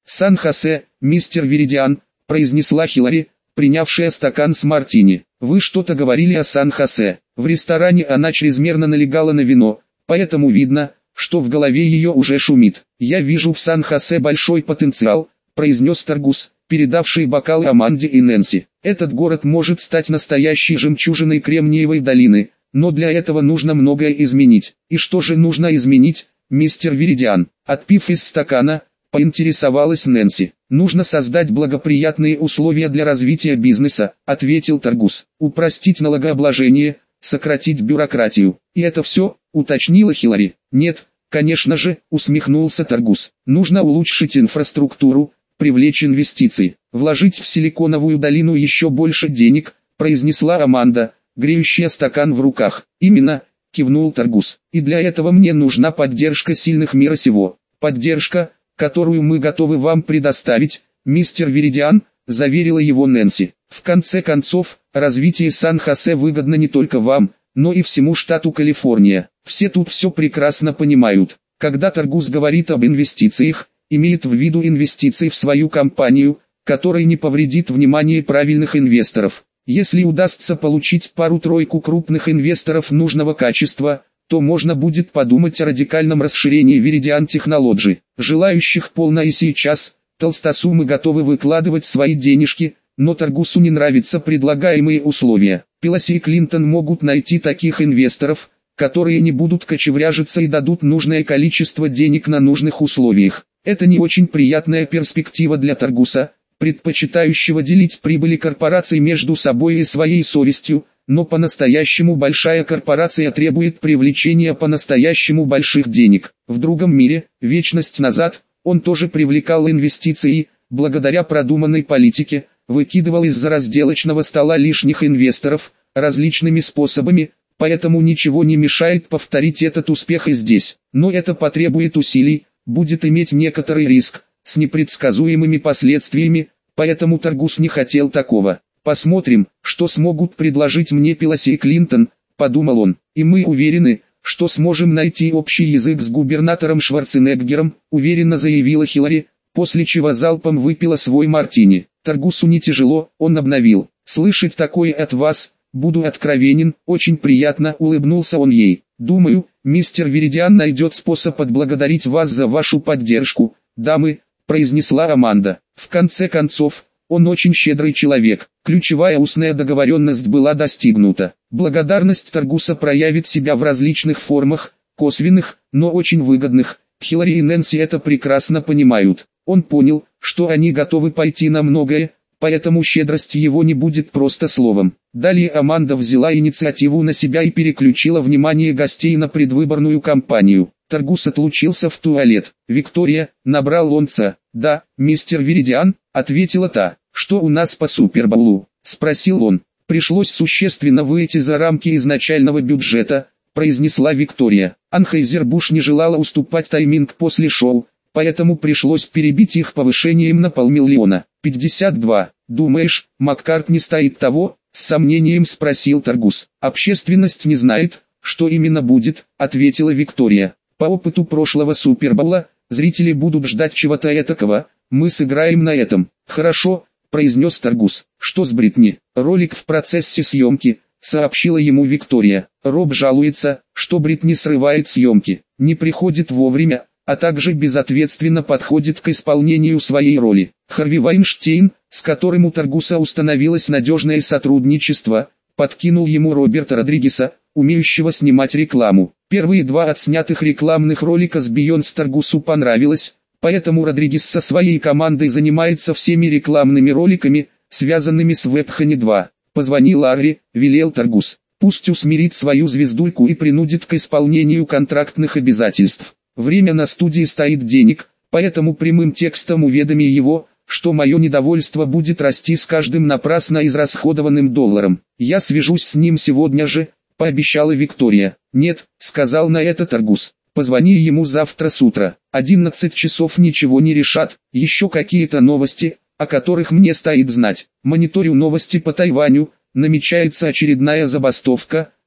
«Сан-Хосе, мистер Веридиан», — произнесла Хиллари, принявшая стакан с мартини. «Вы что-то говорили о Сан-Хосе». В ресторане она чрезмерно налегала на вино, поэтому видно, что в голове ее уже шумит. «Я вижу в Сан-Хосе большой потенциал», — произнес Таргус, передавший бокалы Аманде и Нэнси. «Этот город может стать настоящей жемчужиной Кремниевой долины, но для этого нужно многое изменить». «И что же нужно изменить, мистер Веридиан?» Отпив из стакана, поинтересовалась Нэнси. «Нужно создать благоприятные условия для развития бизнеса», — ответил Таргус. «Упростить налогообложение, сократить бюрократию». «И это все?» — уточнила Хиллари. «Нет, конечно же», — усмехнулся Таргус. «Нужно улучшить инфраструктуру, привлечь инвестиции, вложить в Силиконовую долину еще больше денег», — произнесла Аманда, греющая стакан в руках. «Именно», — кивнул Таргус. «И для этого мне нужна поддержка сильных мира сего». «Поддержка, которую мы готовы вам предоставить, мистер Веридиан», — заверила его Нэнси. «В конце концов, развитие Сан-Хосе выгодно не только вам, но и всему штату Калифорния. Все тут все прекрасно понимают. Когда Таргус говорит об инвестициях, имеет в виду инвестиции в свою компанию, которая не повредит внимание правильных инвесторов. Если удастся получить пару-тройку крупных инвесторов нужного качества, то можно будет подумать о радикальном расширении Viridian Technology. Желающих полно и сейчас, толстосумы готовы выкладывать свои денежки, но Таргусу не нравятся предлагаемые условия. Пелоси и Клинтон могут найти таких инвесторов, которые не будут кочевряжиться и дадут нужное количество денег на нужных условиях. Это не очень приятная перспектива для Таргуса, предпочитающего делить прибыли корпораций между собой и своей совестью, но по-настоящему большая корпорация требует привлечения по-настоящему больших денег. В другом мире, вечность назад, он тоже привлекал инвестиции, благодаря продуманной политике, выкидывал из-за разделочного стола лишних инвесторов, различными способами, поэтому ничего не мешает повторить этот успех и здесь. Но это потребует усилий, будет иметь некоторый риск, с непредсказуемыми последствиями, поэтому Таргус не хотел такого. «Посмотрим, что смогут предложить мне Пелоси и Клинтон», — подумал он, — «и мы уверены, что сможем найти общий язык с губернатором Шварценеггером», — уверенно заявила Хиллари, после чего залпом выпила свой мартини. Таргусу не тяжело, он обновил. «Слышать такое от вас, буду откровенен, очень приятно», — улыбнулся он ей. «Думаю, мистер Веридиан найдет способ отблагодарить вас за вашу поддержку, дамы», — произнесла Аманда. «В конце концов, он очень щедрый человек». Ключевая устная договоренность была достигнута. Благодарность Таргуса проявит себя в различных формах, косвенных, но очень выгодных. Хиллари и Нэнси это прекрасно понимают. Он понял, что они готовы пойти на многое, поэтому щедрость его не будет просто словом. Далее Аманда взяла инициативу на себя и переключила внимание гостей на предвыборную кампанию. Таргус отлучился в туалет. «Виктория», — набрал он Ц. «Да, мистер Веридиан», — ответила та. «Что у нас по Супербоулу?» — спросил он. «Пришлось существенно выйти за рамки изначального бюджета», — произнесла Виктория. Анхейзер-Буш не желала уступать тайминг после шоу, поэтому пришлось перебить их повышением на 500 000. 52. «Думаешь, Маккартни стоит того?» — с сомнением спросил Таргус. «Общественность не знает, что именно будет», — ответила Виктория. «По опыту прошлого Супербоула, зрители будут ждать чего-то этакого, мы сыграем на этом». «Хорошо», — произнес Таргус. «Что с Бритни?» «Ролик в процессе съемки», — сообщила ему Виктория. Роб жалуется, что Бритни срывает съемки, не приходит вовремя, а также безответственно подходит к исполнению своей роли. Харви Вайнштейн, с которым у Таргуса установилось надежное сотрудничество, подкинул ему Роберта Родригеса, умеющего снимать рекламу. Первые два отснятых рекламных ролика с Бейонсе Таргусу понравилось, поэтому Родригес со своей командой занимается всеми рекламными роликами, связанными с Вебхани 2. «Позвони Ларри», — велел Таргус. «Пусть усмирит свою звездульку и принудит к исполнению контрактных обязательств. Время на студии стоит денег, поэтому прямым текстом уведоми его, что мое недовольство будет расти с каждым напрасно израсходованным долларом. Я свяжусь с ним сегодня же», — пообещала Виктория. «Нет», — сказал на это Таргус. «Позвони ему завтра с утра. 11 часов ничего не решат. Еще какие-то новости, о которых мне стоит знать. Мониторю новости по Тайваню. Намечается очередная забастовка,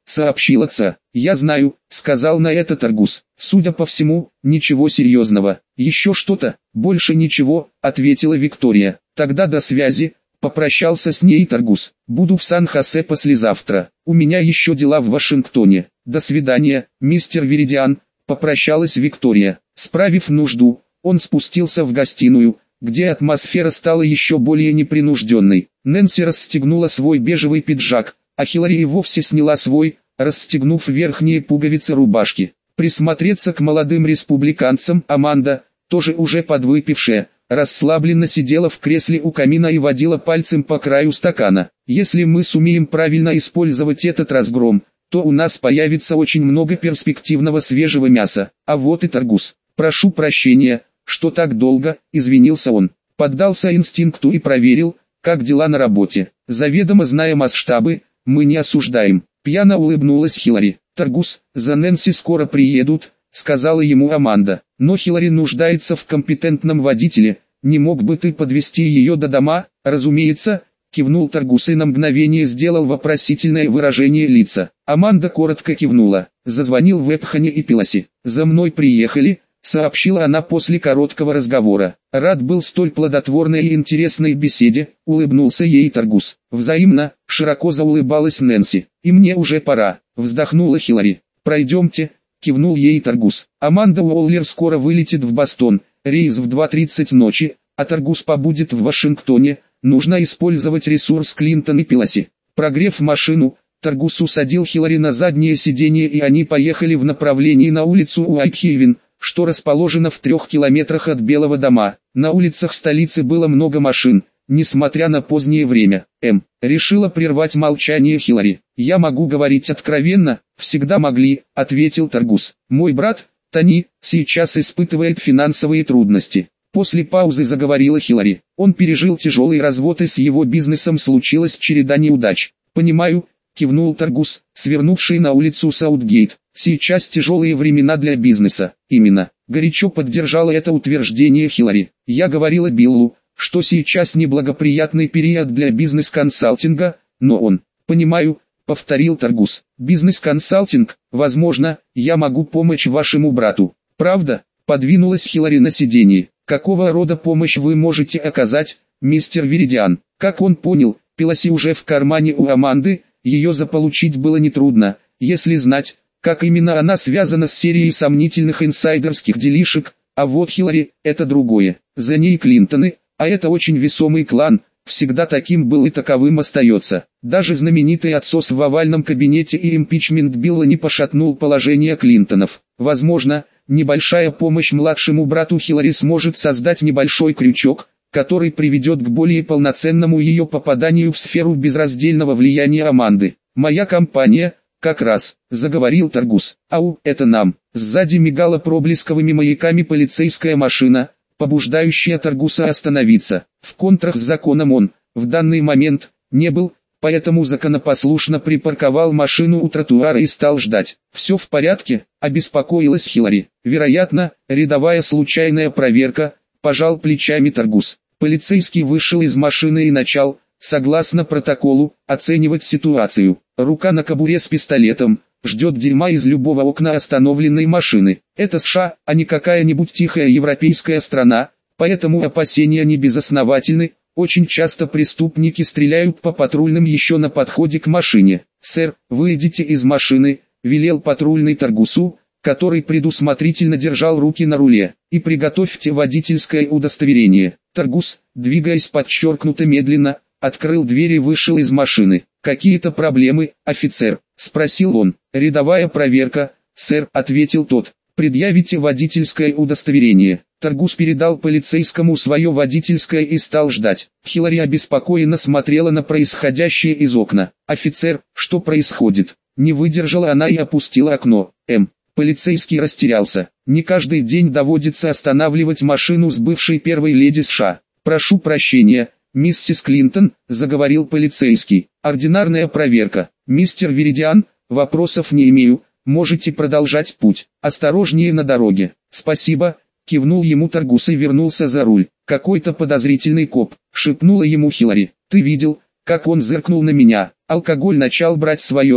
сообщил отца. «Я знаю», — сказал на это Таргус. «Судя по всему, ничего серьезного». «Еще что-то?» «Больше ничего», — ответила Виктория. «Тогда до связи», — попрощался с ней Таргус. «Буду в Сан-Хосе послезавтра. У меня еще дела в Вашингтоне. До свидания, мистер Веридиан», — попрощалась Виктория. Справив нужду, он спустился в гостиную, где атмосфера стала еще более непринужденной. Нэнси расстегнула свой бежевый пиджак, а Хиллари и вовсе сняла свой, расстегнув верхние пуговицы рубашки. Присмотреться к молодым республиканцам Аманда, тоже уже подвыпившая, расслабленно сидела в кресле у камина и водила пальцем по краю стакана. «Если мы сумеем правильно использовать этот разгром, то у нас появится очень много перспективного свежего мяса. А вот и Таргус. Прошу прощения, что так долго», — извинился он. Поддался инстинкту и проверил, как дела на работе. Заведомо зная масштабы, мы не осуждаем. Пьяно улыбнулась Хиллари. «Таргус, за Нэнси скоро приедут», — сказала ему Аманда. «Но Хиллари нуждается в компетентном водителе. Не мог бы ты подвезти ее до дома?» «Разумеется», — кивнул Таргус и на мгновение сделал вопросительное выражение лица. Аманда коротко кивнула. Зазвонил в Эпхане и Пилосе. «За мной приехали», — сообщила она после короткого разговора. «Рад был столь плодотворной и интересной беседе», — улыбнулся ей Таргус. «Взаимно», — широко заулыбалась Нэнси. «И мне уже пора», — вздохнула Хиллари. «Пройдемте», — кивнул ей Таргус. «Аманда Уоллер скоро вылетит в Бостон, рейс в 2:30 ночи, а Таргус побудет в Вашингтоне, нужно использовать ресурс Клинтон и Пилоси». Прогрев машину, Таргус усадил Хиллари на заднее сиденье и они поехали в направлении на улицу Уайтхейвен, что расположено в 3 километрах от Белого дома. На улицах столицы было много машин, несмотря на позднее время. Решила прервать молчание Хиллари. «Я могу говорить откровенно?» «Всегда могли», — ответил Таргус. «Мой брат, Тони, сейчас испытывает финансовые трудности». После паузы заговорила Хиллари. «Он пережил тяжелый развод и с его бизнесом случилась череда неудач». «Понимаю», — кивнул Таргус, свернувший на улицу Саутгейт. «Сейчас тяжелые времена для бизнеса». «Именно», — горячо поддержала это утверждение Хиллари. «Я говорила Биллу, что сейчас неблагоприятный период для бизнес-консалтинга, но он...» «Понимаю», — повторил Таргус. «Бизнес-консалтинг, возможно, я могу помочь вашему брату». «Правда?» — подвинулась Хиллари на сиденье. «Какого рода помощь вы можете оказать, мистер Веридиан?» Как он понял, Пилоси уже в кармане у Аманды, ее заполучить было нетрудно, если знать, как именно она связана с серией сомнительных инсайдерских делишек, а вот Хиллари – это другое. За ней Клинтоны, а это очень весомый клан, всегда таким был и таковым остается. Даже знаменитый отсос в овальном кабинете и импичмент Билла не пошатнул положение Клинтонов. Возможно, небольшая помощь младшему брату Хиллари сможет создать небольшой крючок, который приведет к более полноценному ее попаданию в сферу безраздельного влияния Аманды. «Моя компания», как раз, заговорил Таргус. «Ау, это нам». Сзади мигала проблесковыми маяками полицейская машина, побуждающая Таргуса остановиться. В контрах с законом он, в данный момент, не был, поэтому законопослушно припарковал машину у тротуара и стал ждать. «Все в порядке?» – обеспокоилась Хиллари. «Вероятно, рядовая случайная проверка», – пожал плечами Таргус. Полицейский вышел из машины и начал, согласно протоколу, оценивать ситуацию. Рука на кобуре с пистолетом, ждет дерьма из любого окна остановленной машины. Это США, а не какая-нибудь тихая европейская страна, поэтому опасения не безосновательны. Очень часто преступники стреляют по патрульным еще на подходе к машине. «Сэр, выйдите из машины», — велел патрульный Таргусу, который предусмотрительно держал руки на руле, «и приготовьте водительское удостоверение». Таргус, двигаясь подчеркнуто медленно, открыл дверь и вышел из машины. «Какие-то проблемы, офицер?» – спросил он. «Рядовая проверка, сэр», – ответил тот. «Предъявите водительское удостоверение». Таргус передал полицейскому свое водительское и стал ждать. Хиллари обеспокоенно смотрела на происходящее из окна. «Офицер, что происходит?» Не выдержала она и опустила окно. Полицейский растерялся. «Не каждый день доводится останавливать машину с бывшей первой леди США. Прошу прощения, миссис Клинтон», — заговорил полицейский. «Ординарная проверка. Мистер Веридиан, вопросов не имею, можете продолжать путь. Осторожнее на дороге». «Спасибо», — кивнул ему Таргус и вернулся за руль. «Какой-то подозрительный коп», — шепнула ему Хиллари. «Ты видел, как он зыркнул на меня?» «Алкоголь начал брать свое», —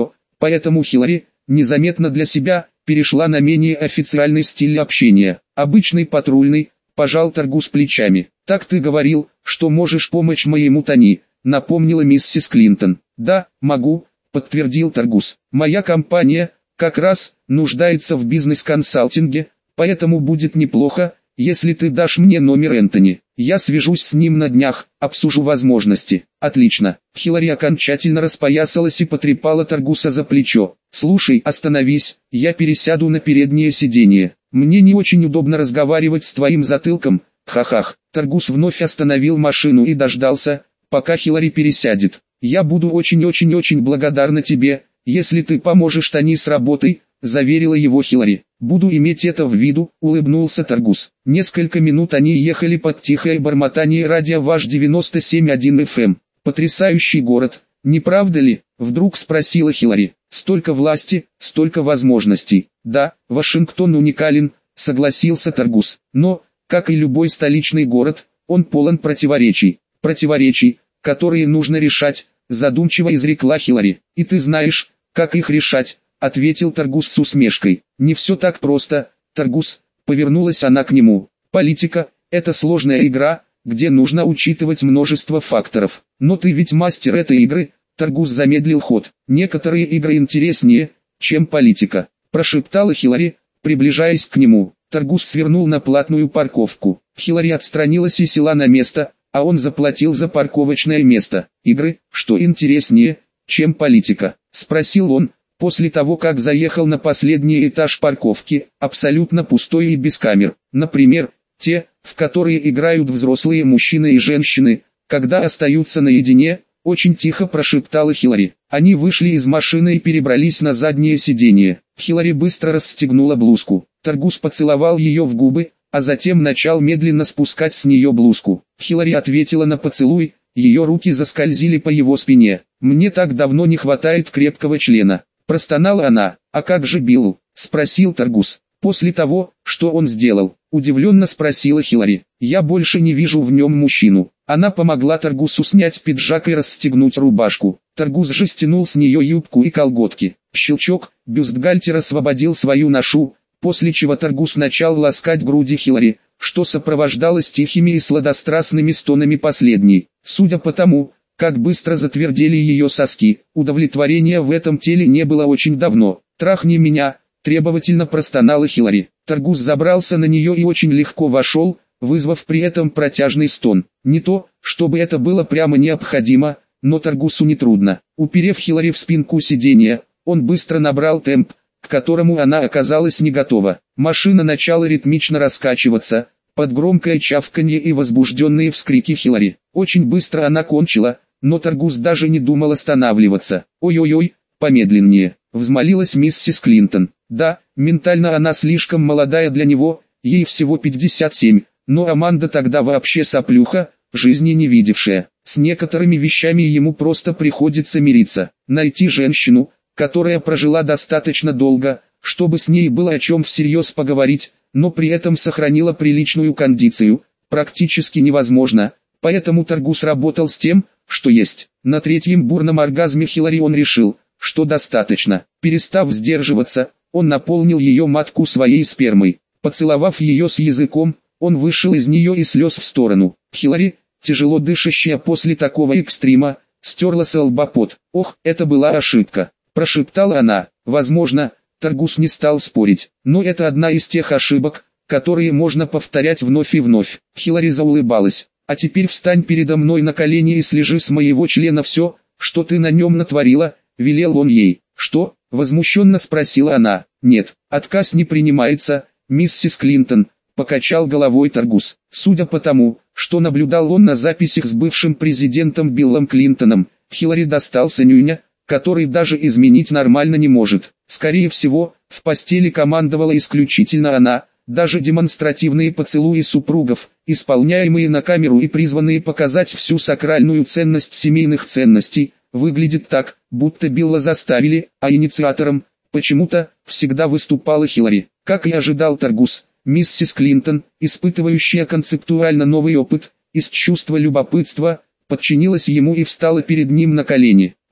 поэтому Хиллари, незаметно для себя, перешла на менее официальный стиль общения. «Обычный патрульный», – пожал Таргус плечами. «Так ты говорил, что можешь помочь моему Тони», – напомнила миссис Клинтон. «Да, могу», – подтвердил Таргус. «Моя компания, как раз, нуждается в бизнес-консалтинге, поэтому будет неплохо, если ты дашь мне номер Энтони. Я свяжусь с ним на днях, обсужу возможности». «Отлично». Хиллари окончательно распоясалась и потрепала Таргуса за плечо. «Слушай, остановись, я пересяду на переднее сиденье. Мне не очень удобно разговаривать с твоим затылком, ха-хах». Таргус вновь остановил машину и дождался, пока Хиллари пересядет. «Я буду очень-очень-очень благодарна тебе, если ты поможешь Тони с работой», – заверила его Хиллари. «Буду иметь это в виду», – улыбнулся Таргус. Несколько минут они ехали под тихое бормотание радио Ваш 97.1 FM. «Потрясающий город, не правда ли?» – вдруг спросила Хиллари. «Столько власти, столько возможностей». «Да, Вашингтон уникален», – согласился Таргус. «Но, как и любой столичный город, он полон противоречий. Противоречий, которые нужно решать», – задумчиво изрекла Хиллари. «И ты знаешь, как их решать», – ответил Таргус с усмешкой. «Не все так просто, Таргус», – повернулась она к нему. «Политика – это сложная игра, где нужно учитывать множество факторов. Но ты ведь мастер этой игры», – Таргус замедлил ход. «Некоторые игры интереснее, чем политика», – прошептала Хиллари, приближаясь к нему. Таргус свернул на платную парковку. Хиллари отстранилась и села на место, а он заплатил за парковочное место. «Игры, что интереснее, чем политика?» – спросил он, после того как заехал на последний этаж парковки, абсолютно пустой и без камер. «Например, те, в которые играют взрослые мужчины и женщины, когда остаются наедине», – очень тихо прошептала Хиллари. Они вышли из машины и перебрались на заднее сиденье. Хиллари быстро расстегнула блузку. Таргус поцеловал ее в губы, а затем начал медленно спускать с нее блузку. Хиллари ответила на поцелуй, ее руки заскользили по его спине. «Мне так давно не хватает крепкого члена», – простонала она. «А как же Билл?» – спросил Таргус. «После того, что он сделал?» – удивленно спросила Хиллари. «Я больше не вижу в нем мужчину». Она помогла Таргусу снять пиджак и расстегнуть рубашку. Таргус же стянул с нее юбку и колготки. Щелчок, бюстгальтер освободил свою ношу, после чего Таргус начал ласкать груди Хиллари, что сопровождалось тихими и сладострастными стонами последней. Судя по тому, как быстро затвердели ее соски, удовлетворения в этом теле не было очень давно. «Трахни меня», – требовательно простонала Хиллари. Таргус забрался на нее и очень легко вошел, вызвав при этом протяжный стон. Не то, чтобы это было прямо необходимо, но Таргусу нетрудно. Уперев Хиллари в спинку сиденья, он быстро набрал темп, к которому она оказалась не готова. Машина начала ритмично раскачиваться, под громкое чавканье и возбужденные вскрики Хиллари. Очень быстро она кончила, но Таргус даже не думал останавливаться. «Ой-ой-ой, помедленнее», – взмолилась миссис Клинтон. «Да, ментально она слишком молодая для него, ей всего 57, но Аманда тогда вообще соплюха, жизни не видевшая. С некоторыми вещами ему просто приходится мириться. Найти женщину, которая прожила достаточно долго, чтобы с ней было о чем всерьез поговорить, но при этом сохранила приличную кондицию, практически невозможно, поэтому Таргус работал с тем, что есть. На третьем бурном оргазме Хиллари он решил, что достаточно. Перестав сдерживаться, он наполнил ее матку своей спермой. Поцеловав ее с языком, он вышел из нее и слез в сторону. Хиллари, тяжело дышащая после такого экстрима, стерла с лба пот. «Ох, это была ошибка», – прошептала она. Возможно, Таргус не стал спорить, но это одна из тех ошибок, которые можно повторять вновь и вновь. Хиллари заулыбалась. «А теперь встань передо мной на колени и слежи с моего члена все, что ты на нем натворила», – велел он ей. «Что?» – возмущенно спросила она. «Нет, отказ не принимается, миссис Клинтон», – покачал головой Таргус. Судя по тому, что наблюдал он на записях с бывшим президентом Биллом Клинтоном, Хиллари достался нюня, который даже изменить нормально не может. Скорее всего, в постели командовала исключительно она. Даже демонстративные поцелуи супругов, исполняемые на камеру и призванные показать всю сакральную ценность семейных ценностей, выглядит так, будто Билла заставили, а инициатором, почему-то, всегда выступала Хиллари. Как и ожидал Таргус, миссис Клинтон, испытывающая концептуально новый опыт, из чувства любопытства, подчинилась ему и встала перед ним на колени.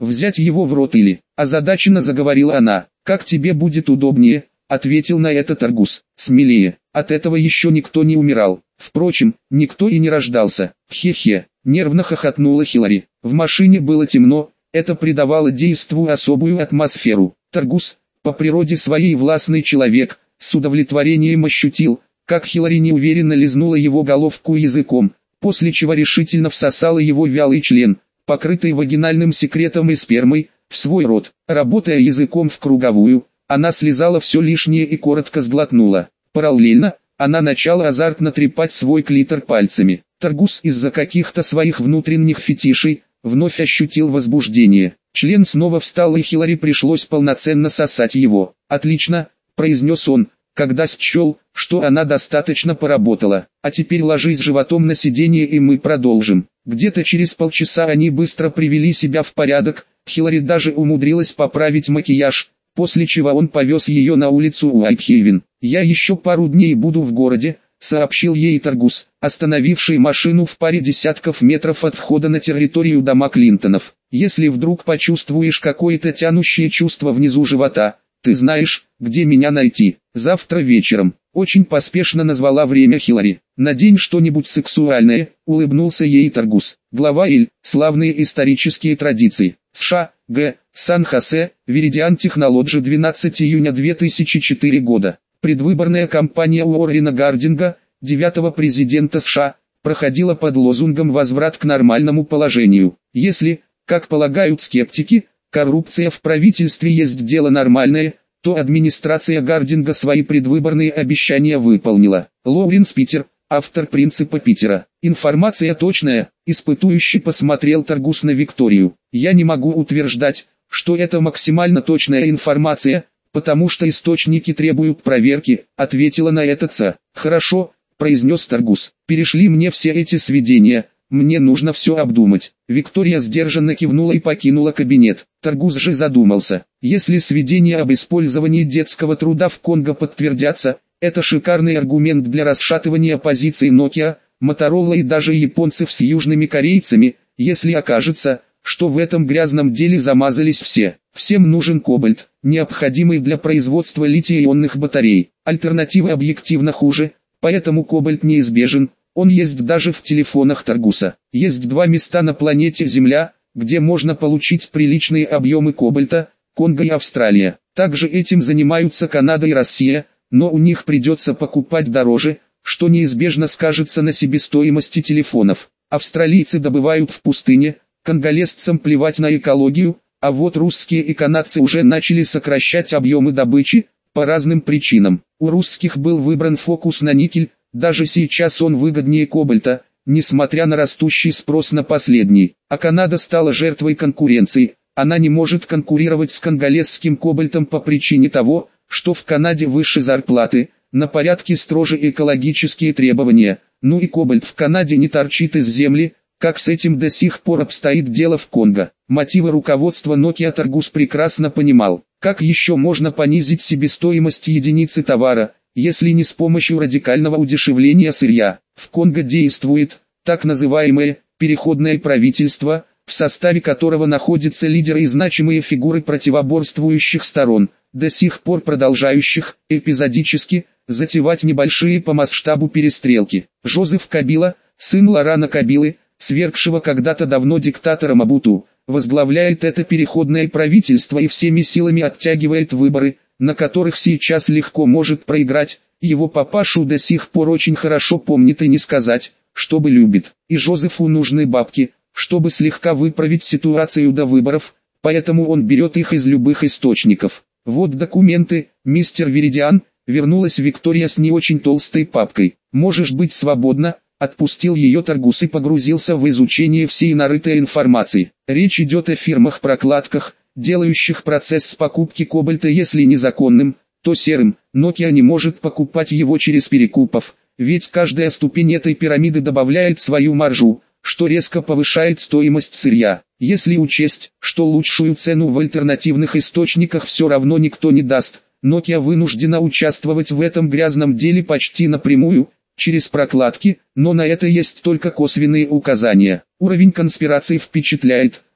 взять его в рот или... Озадаченно заговорила она. «Как тебе будет удобнее», — ответил на это Таргус. «Смелее, от этого еще никто не умирал. Впрочем, никто и не рождался». «Хе-хе», — нервно хохотнула Хилари. В машине было темно, это придавало действу особую атмосферу. Таргус, по природе своей властный человек, с удовлетворением ощутил, как Хилари неуверенно лизнула его головку языком, после чего решительно всосала его вялый член, покрытый вагинальным секретом и спермой, в свой рот. Работая языком в круговую, она слезала все лишнее и коротко сглотнула. Параллельно, она начала азартно трепать свой клитор пальцами. Таргус из-за каких-то своих внутренних фетишей, вновь ощутил возбуждение. Член снова встал, и Хилари пришлось полноценно сосать его. «Отлично», — произнес он, когда счел, что она достаточно поработала. «А теперь ложись животом на сиденье и мы продолжим». Где-то через полчаса они быстро привели себя в порядок, Хилари даже умудрилась поправить макияж, после чего он повез ее на улицу Уайтхейвен. «Я еще пару дней буду в городе», — сообщил ей Таргус, остановивший машину в паре десятков метров от входа на территорию дома Клинтонов. «Если вдруг почувствуешь какое-то тянущее чувство внизу живота, ты знаешь, где меня найти. Завтра вечером». Очень поспешно назвала время Хилари. «Надень что-нибудь сексуальное», — улыбнулся ей Таргус. Глава Л. Славные исторические традиции. США, Г. Сан-Хосе, Viridian Technology, 12 июня 2004 года. Предвыборная кампания Уоррена Гардинга, 9-го президента США, проходила под лозунгом «Возврат к нормальному положению». Если, как полагают скептики, коррупция в правительстве есть дело нормальное, то администрация Гардинга свои предвыборные обещания выполнила. Лоуренс Питер, автор «Принципа Питера». Информация точная, испытующий посмотрел Таргус на Викторию. «Я не могу утверждать, что это максимально точная информация, потому что источники требуют проверки», — ответила на это Ц. «Хорошо», — произнес Таргус. «Перешли мне все эти сведения, мне нужно все обдумать». Виктория сдержанно кивнула и покинула кабинет. Таргус же задумался. Если сведения об использовании детского труда в Конго подтвердятся, это шикарный аргумент для расшатывания позиций Nokia, Motorola и даже японцев с южными корейцами, если окажется, что в этом грязном деле замазались все. Всем нужен кобальт, необходимый для производства литий-ионных батарей. Альтернатива объективно хуже, поэтому кобальт неизбежен, он есть даже в телефонах Таргуса. Есть два места на планете Земля, где можно получить приличные объемы кобальта, Конго и Австралия. Также этим занимаются Канада и Россия, но у них придется покупать дороже, что неизбежно скажется на себестоимости телефонов. Австралийцы добывают в пустыне, конголезцам плевать на экологию, а вот русские и канадцы уже начали сокращать объемы добычи, по разным причинам. У русских был выбран фокус на никель, даже сейчас он выгоднее кобальта, несмотря на растущий спрос на последний. А Канада стала жертвой конкуренции, она не может конкурировать с конголезским кобальтом по причине того, что в Канаде выше зарплаты, на порядке строже экологические требования, ну и кобальт в Канаде не торчит из земли, как с этим до сих пор обстоит дело в Конго. Мотивы руководства Nokia Таргус прекрасно понимал. Как еще можно понизить себестоимость единицы товара, если не с помощью радикального удешевления сырья? В Конго действует так называемое переходное правительство, в составе которого находятся лидеры и значимые фигуры противоборствующих сторон, до сих пор продолжающих, эпизодически, затевать небольшие по масштабу перестрелки. Жозеф Кабила, сын Лорана Кабилы, свергшего когда-то давно диктатора Мабуту, возглавляет это переходное правительство и всеми силами оттягивает выборы, на которых сейчас легко может проиграть. Его папашу до сих пор очень хорошо помнит и не сказать, чтобы любит. И Жозефу нужны бабки, чтобы слегка выправить ситуацию до выборов, поэтому он берет их из любых источников. Вот документы, мистер Viridian, вернулась Виктория с не очень толстой папкой. Можешь быть свободна. Отпустил ее Таргус и погрузился в изучение всей нарытой информации. Речь идет о фирмах-прокладках, делающих процесс покупки кобальта если незаконным, то серым. Nokia не может покупать его через перекупов, ведь каждая ступень этой пирамиды добавляет свою маржу, что резко повышает стоимость сырья. Если учесть, что лучшую цену в альтернативных источниках все равно никто не даст, Nokia вынуждена участвовать в этом грязном деле почти напрямую, через прокладки, но на это есть только косвенные указания. Уровень конспирации впечатляет,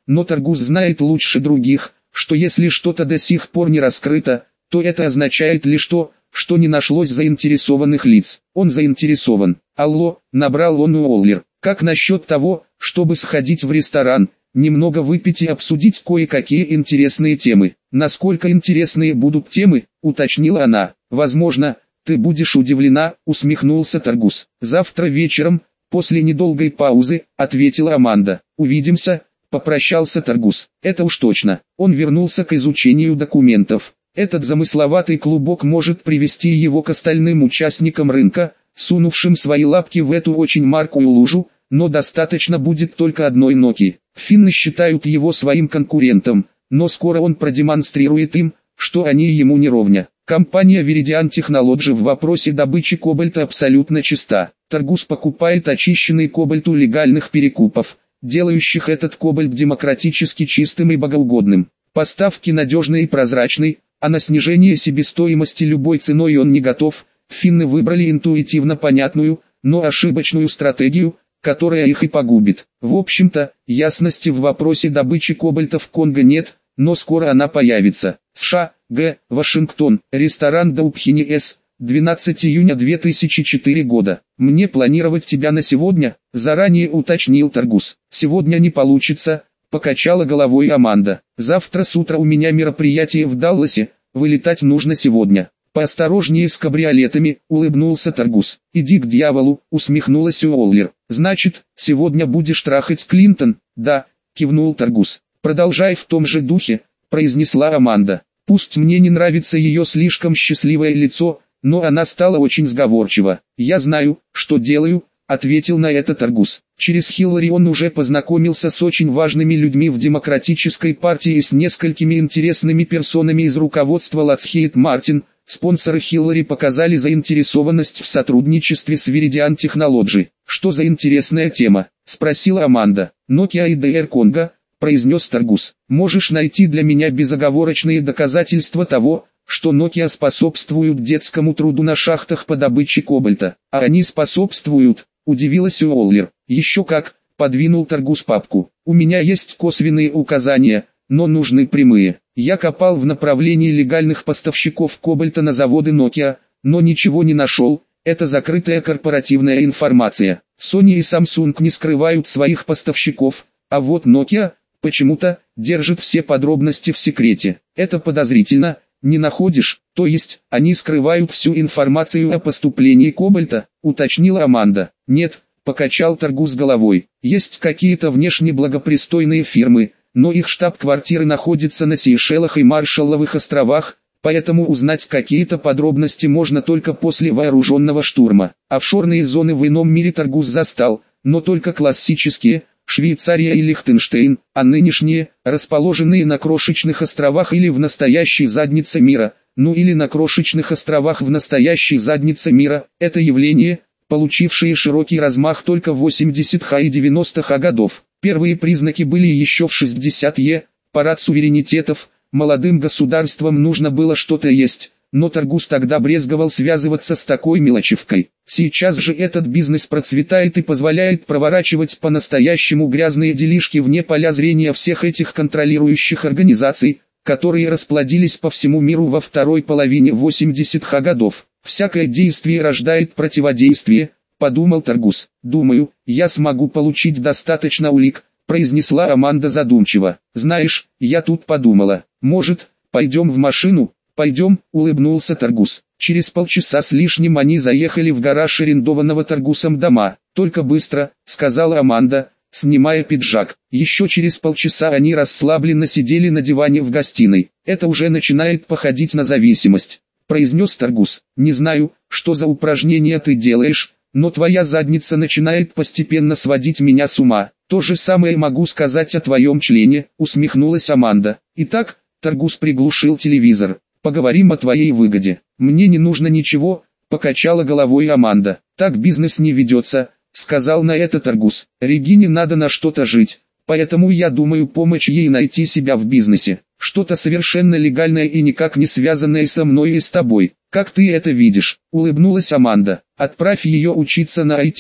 но Таргус знает лучше других, что если что-то до сих пор не раскрыто, то это означает лишь то, что не нашлось заинтересованных лиц. Он заинтересован. Алло, набрал он Уоллер. Как насчет того, чтобы сходить в ресторан, немного выпить и обсудить кое-какие интересные темы? Насколько интересные будут темы, уточнила она. Возможно, ты будешь удивлена, усмехнулся Таргус. Завтра вечером, после недолгой паузы, ответила Аманда. Увидимся, попрощался Таргус. Это уж точно. Он вернулся к изучению документов. Этот замысловатый клубок может привести его к остальным участникам рынка, сунувшим свои лапки в эту очень маркую лужу, но достаточно будет только одной Nokia. Финны считают его своим конкурентом, но скоро он продемонстрирует им, что они ему не ровня. Компания Viridian Technology в вопросе добычи кобальта абсолютно чиста. Таргус покупает очищенный кобальт у легальных перекупов, делающих этот кобальт демократически чистым и богоугодным. Поставки надежные и прозрачные, а на снижение себестоимости любой ценой он не готов. Финны выбрали интуитивно понятную, но ошибочную стратегию, которая их и погубит. В общем-то, ясности в вопросе добычи кобальта в Конго нет, но скоро она появится. США, Г. Вашингтон, ресторан Даупхини С. 12 июня 2004 года. Мне планировать тебя на сегодня, заранее уточнил Таргус. Сегодня не получится, покачала головой Аманда. Завтра с утра у меня мероприятие в Далласе, вылетать нужно сегодня. Поосторожнее с кабриолетами, улыбнулся Таргус. Иди к дьяволу, усмехнулась Уоллер. Значит, сегодня будешь трахать Клинтон? Да, кивнул Таргус. Продолжай в том же духе, произнесла Аманда. Пусть мне не нравится ее слишком счастливое лицо, но она стала очень сговорчива. Я знаю, что делаю, ответил на это Таргус. Через Хиллари он уже познакомился с очень важными людьми в Демократической партии и с несколькими интересными персонами из руководства Lockheed Martin. Спонсоры Хиллари показали заинтересованность в сотрудничестве с Viridian Technology. Что за интересная тема? Спросила Аманда. Nokia и DR Congo, произнес Таргус. Можешь найти для меня безоговорочные доказательства того, что Nokia способствуют детскому труду на шахтах по добыче кобальта. А они способствуют, удивилась Уоллер. Еще как, подвинул Таргус папку. У меня есть косвенные указания, но нужны прямые. Я копал в направлении легальных поставщиков кобальта на заводы Nokia, но ничего не нашел. Это закрытая корпоративная информация. Sony и Samsung не скрывают своих поставщиков, а вот Nokia, почему-то, держит все подробности в секрете. Это подозрительно, не находишь? То есть, они скрывают всю информацию о поступлении кобальта, уточнила Аманда. Нет, покачал Таргус головой. Есть какие-то внешне благопристойные фирмы, но их штаб-квартиры находятся на Сейшелах и Маршалловых островах, поэтому узнать какие-то подробности можно только после вооруженного штурма. Офшорные зоны в ином мире Таргус застал, но только классические, Швейцария и Лихтенштейн, а нынешние, расположенные на крошечных островах или в настоящей заднице мира, ну или на крошечных островах в настоящей заднице мира, это явление, получившее широкий размах только в 80-х и 90-х годов. Первые признаки были еще в 60-е, парад суверенитетов, молодым государствам нужно было что-то есть, но Таргус тогда брезговал связываться с такой мелочевкой. Сейчас же этот бизнес процветает и позволяет проворачивать по-настоящему грязные делишки вне поля зрения всех этих контролирующих организаций, которые расплодились по всему миру во второй половине 80-х годов. Всякое действие рождает противодействие, подумал Таргус. Думаю, я смогу получить достаточно улик, произнесла Аманда задумчиво. Знаешь, я тут подумала, может, пойдем в машину? Пойдем, улыбнулся Таргус. Через полчаса с лишним они заехали в гараж арендованного Таргусом дома. Только быстро, сказала Аманда, снимая пиджак. Еще через полчаса они расслабленно сидели на диване в гостиной. Это уже начинает походить на зависимость, произнес Таргус. Не знаю, что за упражнения ты делаешь, но твоя задница начинает постепенно сводить меня с ума. То же самое могу сказать о твоем члене, усмехнулась Аманда. Итак, Таргус приглушил телевизор. Поговорим о твоей выгоде. Мне не нужно ничего, покачала головой Аманда. Так бизнес не ведется, сказал на это Таргус. Регине надо на что-то жить, поэтому я думаю помочь ей найти себя в бизнесе. Что-то совершенно легальное и никак не связанное со мной и с тобой. Как ты это видишь? Улыбнулась Аманда. Отправь ее учиться на IT,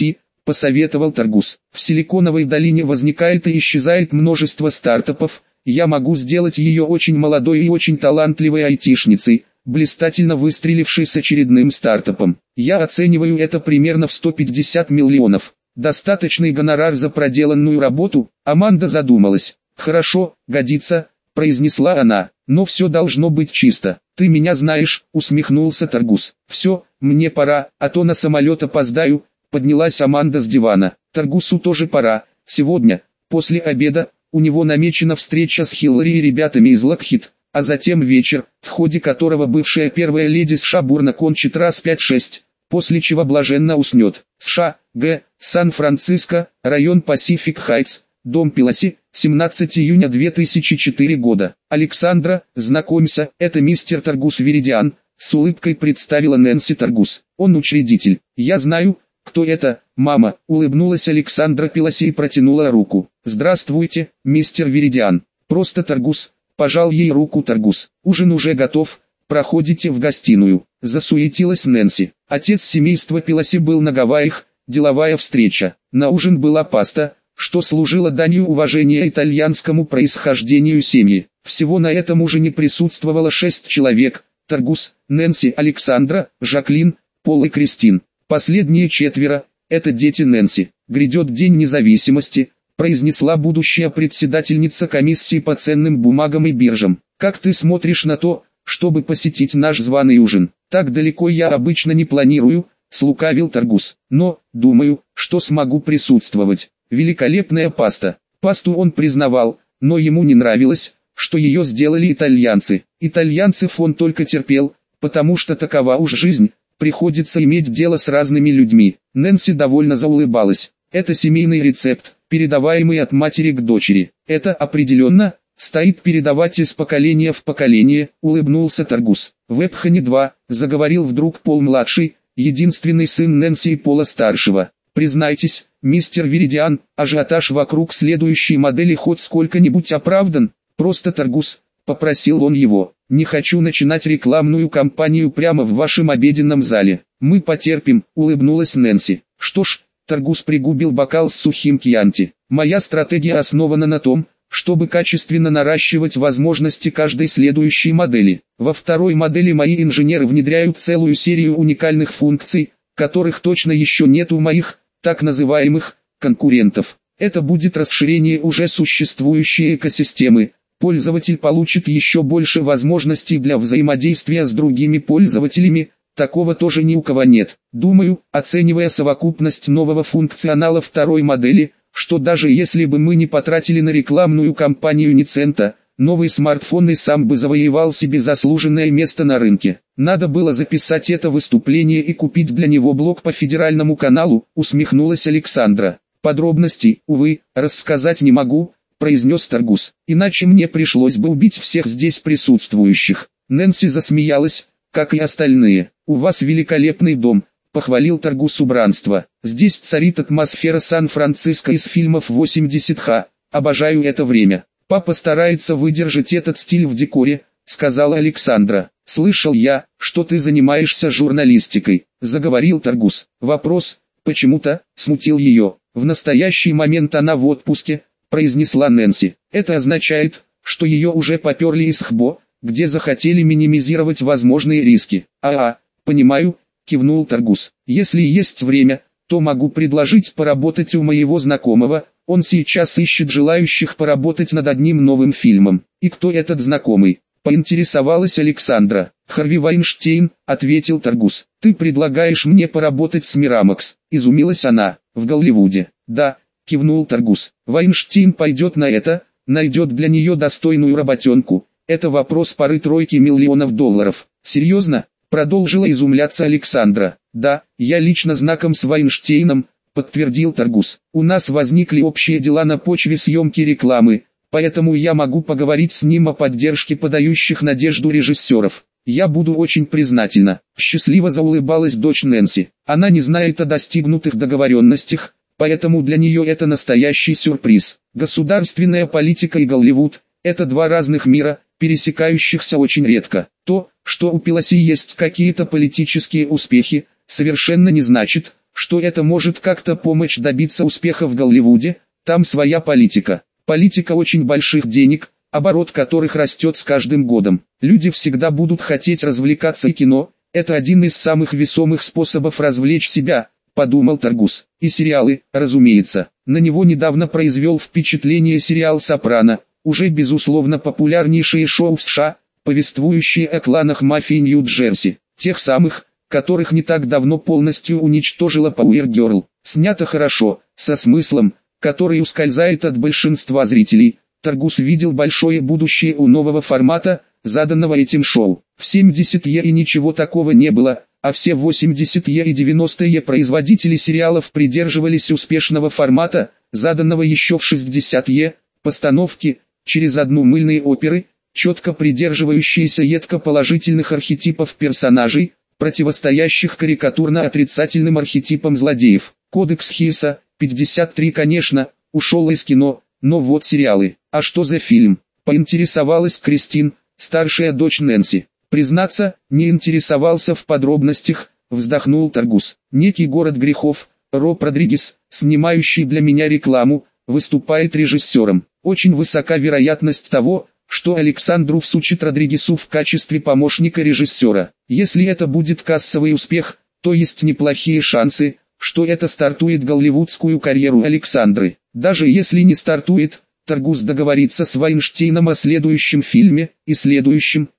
посоветовал Торгус. В Силиконовой долине возникает и исчезает множество стартапов, я могу сделать ее очень молодой и очень талантливой айтишницей, блистательно выстрелившей с очередным стартапом. Я оцениваю это примерно в 150 миллионов. Достаточный гонорар за проделанную работу? Аманда задумалась. Хорошо, годится, произнесла она, но все должно быть чисто. Ты меня знаешь, усмехнулся Торгус. Все, мне пора, а то на самолет опоздаю. Поднялась Аманда с дивана. Торгусу тоже пора. Сегодня, после обеда, у него намечена встреча с Хиллари и ребятами из Lockheed, а затем вечер, в ходе которого бывшая первая леди США бурно кончит раз 5-6, после чего блаженно уснет. США, Г. Сан-Франциско, район Пасифик Хайтс, дом Пелоси, 17 июня 2004 года. Александра, знакомься, это мистер Торгус Виридиан, с улыбкой представила Нэнси Торгус. Он учредитель. Я знаю, кто это, мама, улыбнулась Александра Пелоси и протянула руку. Здравствуйте, мистер Виридиан. Просто Торгус, пожал ей руку Торгус. Ужин уже готов, проходите в гостиную. Засуетилась Нэнси. Отец семейства Пелоси был на Гавайях, деловая встреча. На ужин была паста, что служило данью уважения итальянскому происхождению семьи. Всего на этом ужине присутствовало 6 человек: Торгус, Нэнси, Александра, Жаклин, Пол и Кристин. Последние 4 – это дети Нэнси. Грядет День независимости, произнесла будущая председательница комиссии по ценным бумагам и биржам. Как ты смотришь на то, чтобы посетить наш званый ужин? Так далеко я обычно не планирую, слукавил Торгус. Но, думаю, что смогу присутствовать. Великолепная паста. Пасту он признавал, но ему не нравилось, что ее сделали итальянцы. Итальянцев он только терпел, потому что такова уж жизнь. Приходится иметь дело с разными людьми. Нэнси довольно заулыбалась. Это семейный рецепт, передаваемый от матери к дочери. Это определенно стоит передавать из поколения в поколение, улыбнулся Торгус. В Эпхане 2, заговорил вдруг Пол-младший, единственный сын Нэнси и Пола-старшего. Признайтесь, мистер Виридиан, ажиотаж вокруг следующей модели хоть сколько-нибудь оправдан? Просто Торгус, попросил он его. Не хочу начинать рекламную кампанию прямо в вашем обеденном зале. Мы потерпим, улыбнулась Нэнси. Что ж, Торгус пригубил бокал с сухим кьянти. Моя стратегия основана на том, чтобы качественно наращивать возможности каждой следующей модели. Во второй модели мои инженеры внедряют целую серию уникальных функций, которых точно еще нет у моих, так называемых, конкурентов. Это будет расширение уже существующей экосистемы. Пользователь получит еще больше возможностей для взаимодействия с другими пользователями, такого тоже ни у кого нет. Думаю, оценивая совокупность нового функционала второй модели, что даже если бы мы не потратили на рекламную кампанию ни цента, новый смартфон и сам бы завоевал себе заслуженное место на рынке. Надо было записать это выступление и купить для него блок по федеральному каналу, усмехнулась Александра. Подробностей, увы, рассказать не могу, произнес Торгус. Иначе мне пришлось бы убить всех здесь присутствующих. Нэнси засмеялась, как и остальные. У вас великолепный дом, похвалил Торгус убранство. Здесь царит атмосфера Сан-Франциско из фильмов 80-х. Обожаю это время. Папа старается выдержать этот стиль в декоре, сказала Александра. Слышал я, что ты занимаешься журналистикой, заговорил Торгус. Вопрос, почему-то, смутил ее. В настоящий момент она в отпуске, произнесла Нэнси. Это означает, что ее уже поперли из ХБО, где захотели минимизировать возможные риски. Понимаю, кивнул Торгус. Если есть время, то могу предложить поработать у моего знакомого, он сейчас ищет желающих поработать над одним новым фильмом. И кто этот знакомый? Поинтересовалась Александра. Харви Вайнштейн, ответил Торгус. Ты предлагаешь мне поработать с Мирамакс? Изумилась она. В Голливуде. Да, кивнул Торгус. Вайнштейн пойдет на это, найдет для нее достойную работенку. Это вопрос пары-тройки миллионов долларов. Серьезно? Продолжила изумляться Александра. Да, я лично знаком с Вайнштейном, подтвердил Торгус. У нас возникли общие дела на почве съемки рекламы, поэтому я могу поговорить с ним о поддержке подающих надежду режиссеров. Я буду очень признательна. Счастливо заулыбалась дочь Нэнси. Она не знает о достигнутых договоренностях, поэтому для нее это настоящий сюрприз. Государственная политика и Голливуд – это два разных мира, пересекающихся очень редко. То, что у Пелоси есть какие-то политические успехи, совершенно не значит, что это может как-то помочь добиться успеха в Голливуде, там своя политика. Политика очень больших денег, оборот которых растет с каждым годом. Люди всегда будут хотеть развлекаться, и кино – это один из самых весомых способов развлечь себя, подумал Таргус. И сериалы, разумеется. На него недавно произвел впечатление сериал «Сопрано», уже безусловно популярнейшее шоу в США, повествующее о кланах мафии Нью-Джерси, тех самых, которых не так давно полностью уничтожила Power Girl. Снято хорошо, со смыслом, который ускользает от большинства зрителей. Таргус видел большое будущее у нового формата, заданного этим шоу. В 70-е и ничего такого не было, а все 80-е и 90-е производители сериалов придерживались успешного формата, заданного еще в 60-е, постановки, через одну мыльные оперы, четко придерживающиеся едко положительных архетипов персонажей, противостоящих карикатурно-отрицательным архетипам злодеев. Кодекс Хейса, 53, конечно, ушел из кино, но вот сериалы. А что за фильм? Поинтересовалась Кристин, старшая дочь Нэнси. Признаться, не интересовался в подробностях, вздохнул Таргус. Некий город грехов, Роб Родригес, снимающий для меня рекламу, выступает режиссером. Очень высока вероятность того, что Александру всучит Родригесу в качестве помощника режиссера. Если это будет кассовый успех, то есть неплохие шансы, что это стартует голливудскую карьеру Александры. Даже если не стартует, Таргус договорится с Вайнштейном о следующем фильме, и следующем,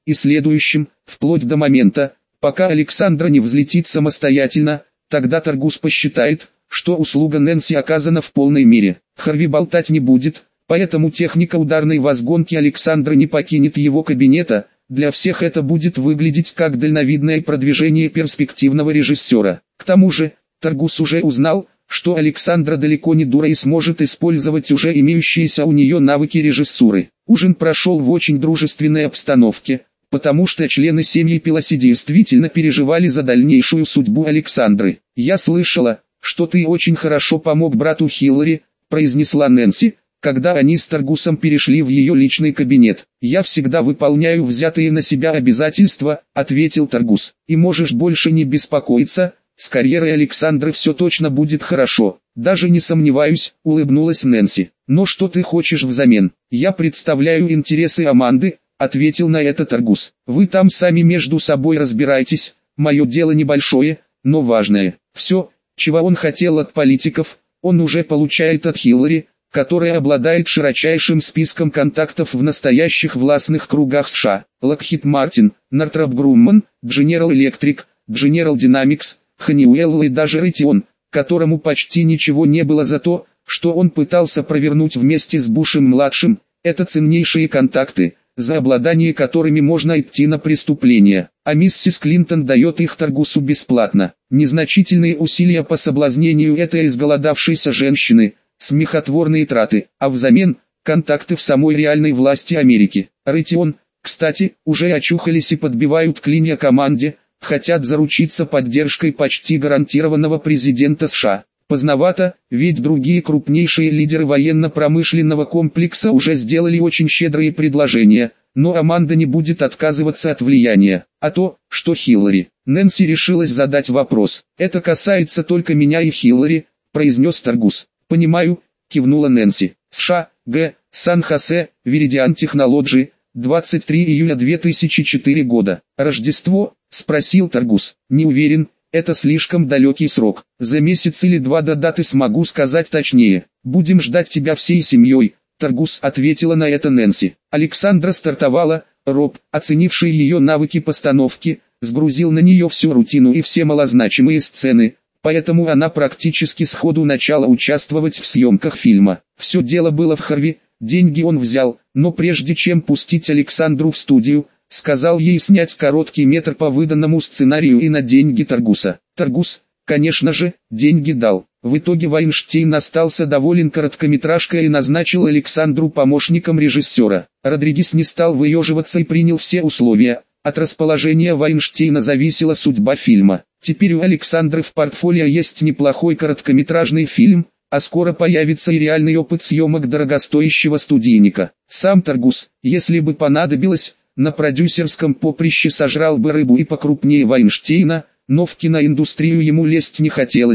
вплоть до момента, пока Александра не взлетит самостоятельно, тогда Таргус посчитает, что услуга Нэнси оказана в полной мере. Харви болтать не будет, поэтому техника ударной возгонки Александра не покинет его кабинета. Для всех это будет выглядеть как дальновидное продвижение перспективного режиссера. К тому же, Таргус уже узнал, что Александра далеко не дура и сможет использовать уже имеющиеся у нее навыки режиссуры. Ужин прошел в очень дружественной обстановке, потому что члены семьи Пелоси действительно переживали за дальнейшую судьбу Александры. «Я слышала, что ты очень хорошо помог брату Хиллари», произнесла Нэнси, когда они с Таргусом перешли в ее личный кабинет. «Я всегда выполняю взятые на себя обязательства», ответил Таргус. «И можешь больше не беспокоиться, с карьерой Александры все точно будет хорошо». «Даже не сомневаюсь», улыбнулась Нэнси. «Но что ты хочешь взамен?» «Я представляю интересы Аманды», ответил на это Таргус. «Вы там сами между собой разбирайтесь, мое дело небольшое, но важное». Все, чего он хотел от политиков, он уже получает от Хиллари, которая обладает широчайшим списком контактов в настоящих властных кругах США. Lockheed Martin, Northrop Grumman, General Electric, General Dynamics, Honeywell и даже Raytheon, которому почти ничего не было за то, что он пытался провернуть вместе с Бушем-младшим. Это ценнейшие контакты, за обладание которыми можно идти на преступление, а миссис Клинтон дает их Таргусу бесплатно. Незначительные усилия по соблазнению этой изголодавшейся женщины, смехотворные траты, а взамен – контакты в самой реальной власти Америки. Raytheon, кстати, уже очухались и подбивают клинья команде, хотят заручиться поддержкой почти гарантированного президента США. Поздновато, ведь другие крупнейшие лидеры военно-промышленного комплекса уже сделали очень щедрые предложения, но Аманда не будет отказываться от влияния. А то, что Хиллари. Нэнси решилась задать вопрос. «Это касается только меня и Хиллари», произнес Таргус. «Понимаю», кивнула Нэнси. США, Г. Сан-Хосе, Viridian Technology, 23 июля 2004 года. «Рождество?» – спросил Таргус. «Не уверен, это слишком далекий срок. За месяц или два до даты смогу сказать точнее. Будем ждать тебя всей семьей», Таргус ответила на это Нэнси. Александра стартовала, Роб, оценивший ее навыки постановки, сгрузил на нее всю рутину и все малозначимые сцены, поэтому она практически сходу начала участвовать в съемках фильма. Все дело было в Харви, деньги он взял, но прежде чем пустить Александру в студию, сказал ей снять короткий метр по выданному сценарию и на деньги Таргуса. Таргус, конечно же, деньги дал. В итоге Вайнштейн остался доволен короткометражкой и назначил Александру помощником режиссера. Родригес не стал выеживаться и принял все условия. От расположения Вайнштейна зависела судьба фильма. Теперь у Александры в портфолио есть неплохой короткометражный фильм, а скоро появится и реальный опыт съемок дорогостоящего студийника. Сам Таргус, если бы понадобилось, на продюсерском поприще сожрал бы рыбу и покрупнее Вайнштейна, но в киноиндустрию ему лезть не хотелось,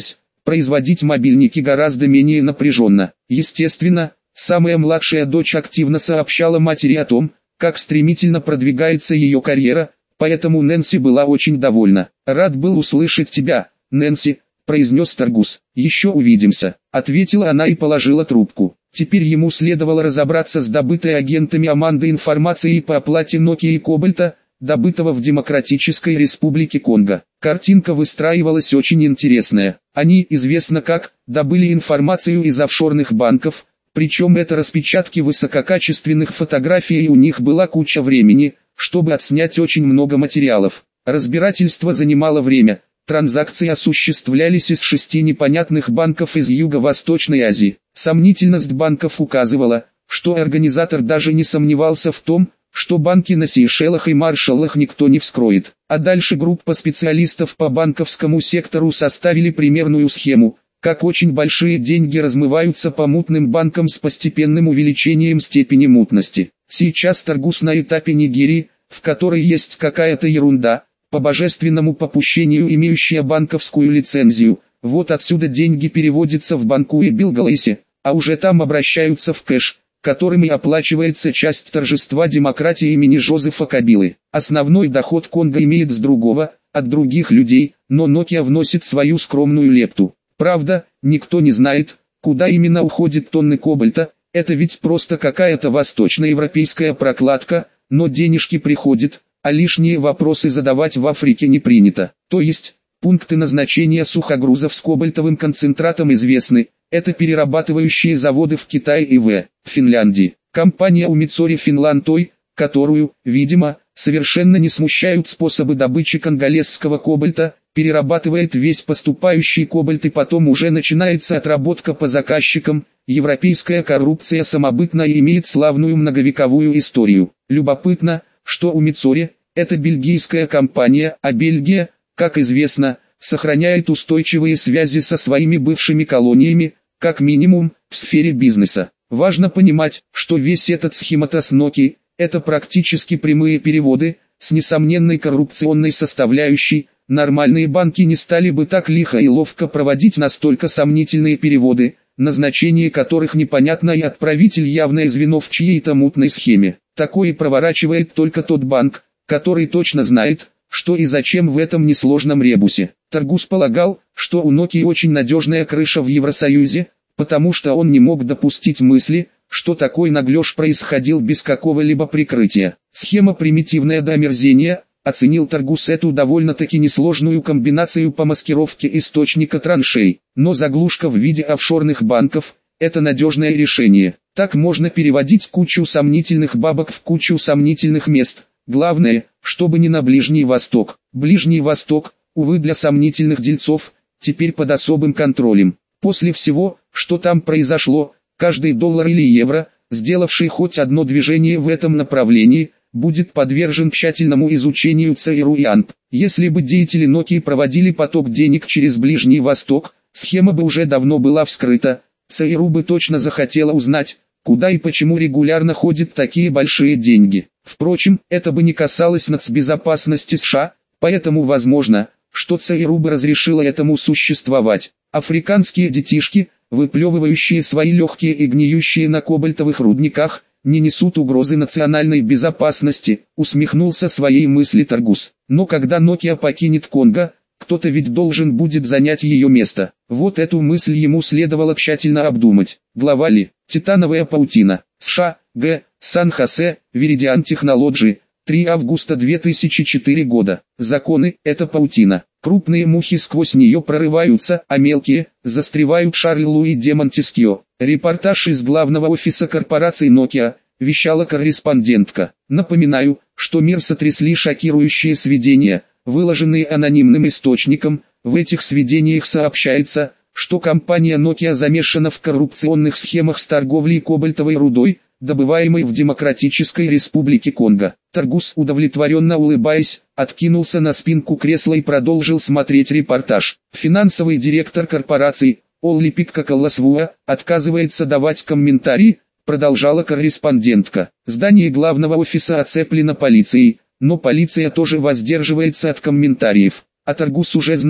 производить мобильники гораздо менее напряженно. Естественно, самая младшая дочь активно сообщала матери о том, как стремительно продвигается ее карьера, поэтому Нэнси была очень довольна. «Рад был услышать тебя, Нэнси», — произнес Таргус. «Еще увидимся», — ответила она и положила трубку. Теперь ему следовало разобраться с добытой агентами Аманды информацией по оплате Nokia и Кобальта, добытого в Демократической Республике Конго. Картинка выстраивалась очень интересная. Они, известно как, добыли информацию из офшорных банков, причем это распечатки высококачественных фотографий, и у них была куча времени, чтобы отснять очень много материалов. Разбирательство занимало время. Транзакции осуществлялись из 6 непонятных банков из Юго-Восточной Азии. Сомнительность банков указывала, что организатор даже не сомневался в том, что банки на Сейшелах и Маршаллах никто не вскроет. А дальше группа специалистов по банковскому сектору составили примерную схему, как очень большие деньги размываются по мутным банкам с постепенным увеличением степени мутности. Сейчас Таргус на этапе Нигерии, в которой есть какая-то ерунда, по божественному попущению имеющая банковскую лицензию. Вот отсюда деньги переводятся в банку и Билгалейсе, а уже там обращаются в кэш, которым и оплачивается часть торжества демократии имени Жозефа Кабилы. Основной доход Конго имеет с другого, от других людей, но Nokia вносит свою скромную лепту. Правда, никто не знает, куда именно уходят тонны кобальта, это ведь просто какая-то восточноевропейская прокладка, но денежки приходят, а лишние вопросы задавать в Африке не принято. То есть, пункты назначения сухогрузов с кобальтовым концентратом известны, это перерабатывающие заводы в Китае и в Финляндии. Компания Умицори Финландой, которую, видимо, совершенно не смущают способы добычи конголезского кобальта, перерабатывает весь поступающий кобальт и потом уже начинается отработка по заказчикам. Европейская коррупция самобытна и имеет славную многовековую историю. Любопытно, что Умицори – это бельгийская компания, а Бельгия, как известно, сохраняет устойчивые связи со своими бывшими колониями, как минимум, в сфере бизнеса. Важно понимать, что весь этот схематоз Nokia – это практически прямые переводы, с несомненной коррупционной составляющей. Нормальные банки не стали бы так лихо и ловко проводить настолько сомнительные переводы, назначение которых непонятно и отправитель явное звено в чьей-то мутной схеме. Такое проворачивает только тот банк, который точно знает, что и зачем в этом несложном ребусе. Таргус полагал, что у Nokia очень надежная крыша в Евросоюзе, потому что он не мог допустить мысли, что такой наглёж происходил без какого-либо прикрытия. Схема примитивная до омерзения, оценил Таргус эту довольно-таки несложную комбинацию по маскировке источника траншей, но заглушка в виде офшорных банков – это надежное решение. Так можно переводить кучу сомнительных бабок в кучу сомнительных мест. Главное, чтобы не на Ближний Восток. Ближний Восток, увы, для сомнительных дельцов, теперь под особым контролем. После всего, что там произошло, каждый доллар или евро, сделавший хоть одно движение в этом направлении, будет подвержен тщательному изучению ЦРУ и АНП. Если бы деятели Nokia проводили поток денег через Ближний Восток, схема бы уже давно была вскрыта. ЦРУ бы точно захотела узнать, куда и почему регулярно ходят такие большие деньги. Впрочем, это бы не касалось нацбезопасности США, поэтому возможно, что ЦРУ бы разрешило этому существовать. Африканские детишки, выплевывающие свои легкие и гниющие на кобальтовых рудниках, не несут угрозы национальной безопасности, усмехнулся своей мысли Таргус. Но когда Nokia покинет Конго, кто-то ведь должен будет занять ее место. Вот эту мысль ему следовало тщательно обдумать. Глава Ли. Титановая паутина. США, Г. Сан-Хосе, Viridian Technology, 3 августа 2004 года. Законы – это паутина. Крупные мухи сквозь нее прорываются, а мелкие – застревают. Шарль-Луи де Монтескьё. Репортаж из главного офиса корпорации Nokia, вещала корреспондентка. Напоминаю, что мир сотрясли шокирующие сведения, выложенные анонимным источником. В этих сведениях сообщается, что компания Nokia замешана в коррупционных схемах с торговлей кобальтовой рудой, добываемой в Демократической Республике Конго. Таргус, удовлетворенно улыбаясь, откинулся на спинку кресла и продолжил смотреть репортаж. Финансовый директор корпорации, Олли Питкакаласвуа, отказывается давать комментарии, продолжала корреспондентка. Здание главного офиса оцеплено полицией, но полиция тоже воздерживается от комментариев. А Таргус уже знал,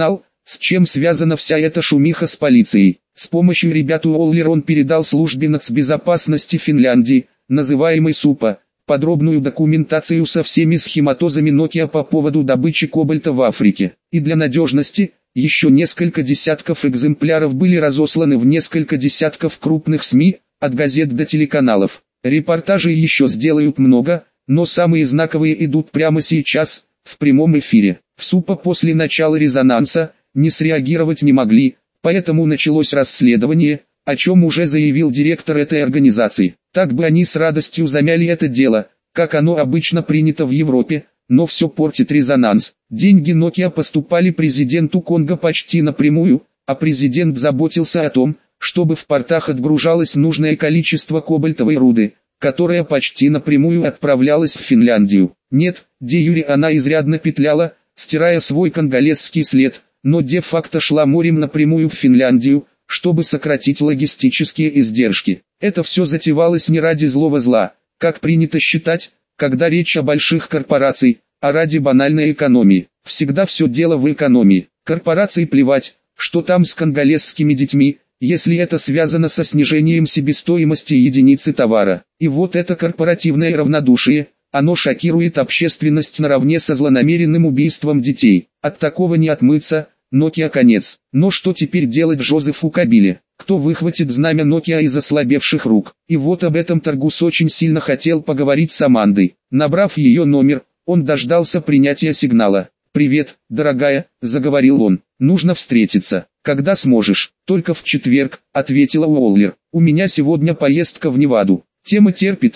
с чем связана вся эта шумиха с полицией. С помощью ребят Уоллер он передал службе нацбезопасности Финляндии, называемой СУПа, подробную документацию со всеми схематозами Nokia по поводу добычи кобальта в Африке. И для надежности, еще несколько десятков экземпляров были разосланы в несколько десятков крупных СМИ, от газет до телеканалов. Репортажей еще сделают много, но самые знаковые идут прямо сейчас, в прямом эфире. В СУПа после начала резонанса не среагировать не могли, поэтому началось расследование, о чем уже заявил директор этой организации. Так бы они с радостью замяли это дело, как оно обычно принято в Европе, но все портит резонанс. Деньги Nokia поступали президенту Конго почти напрямую, а президент заботился о том, чтобы в портах отгружалось нужное количество кобальтовой руды, которая почти напрямую отправлялась в Финляндию. Нет, де-юре она изрядно петляла, стирая свой конголезский след, но де-факто шла морем напрямую в Финляндию, чтобы сократить логистические издержки. Это все затевалось не ради злого зла, как принято считать, когда речь о больших корпорациях, а ради банальной экономии. Всегда все дело в экономии. Корпорации плевать, что там с конголезскими детьми, если это связано со снижением себестоимости единицы товара. И вот это корпоративное равнодушие, оно шокирует общественность наравне со злонамеренным убийством детей. От такого не отмыться, Nokia конец. Но что теперь делать Джозефу Кабиле? Кто выхватит знамя Nokia из ослабевших рук? И вот об этом Торгус очень сильно хотел поговорить с Амандой. Набрав ее номер, он дождался принятия сигнала. «Привет, дорогая», — заговорил он. «Нужно встретиться. Когда сможешь?» «Только в четверг», — ответила Уоллер. «У меня сегодня поездка в Неваду». «Тема терпит»,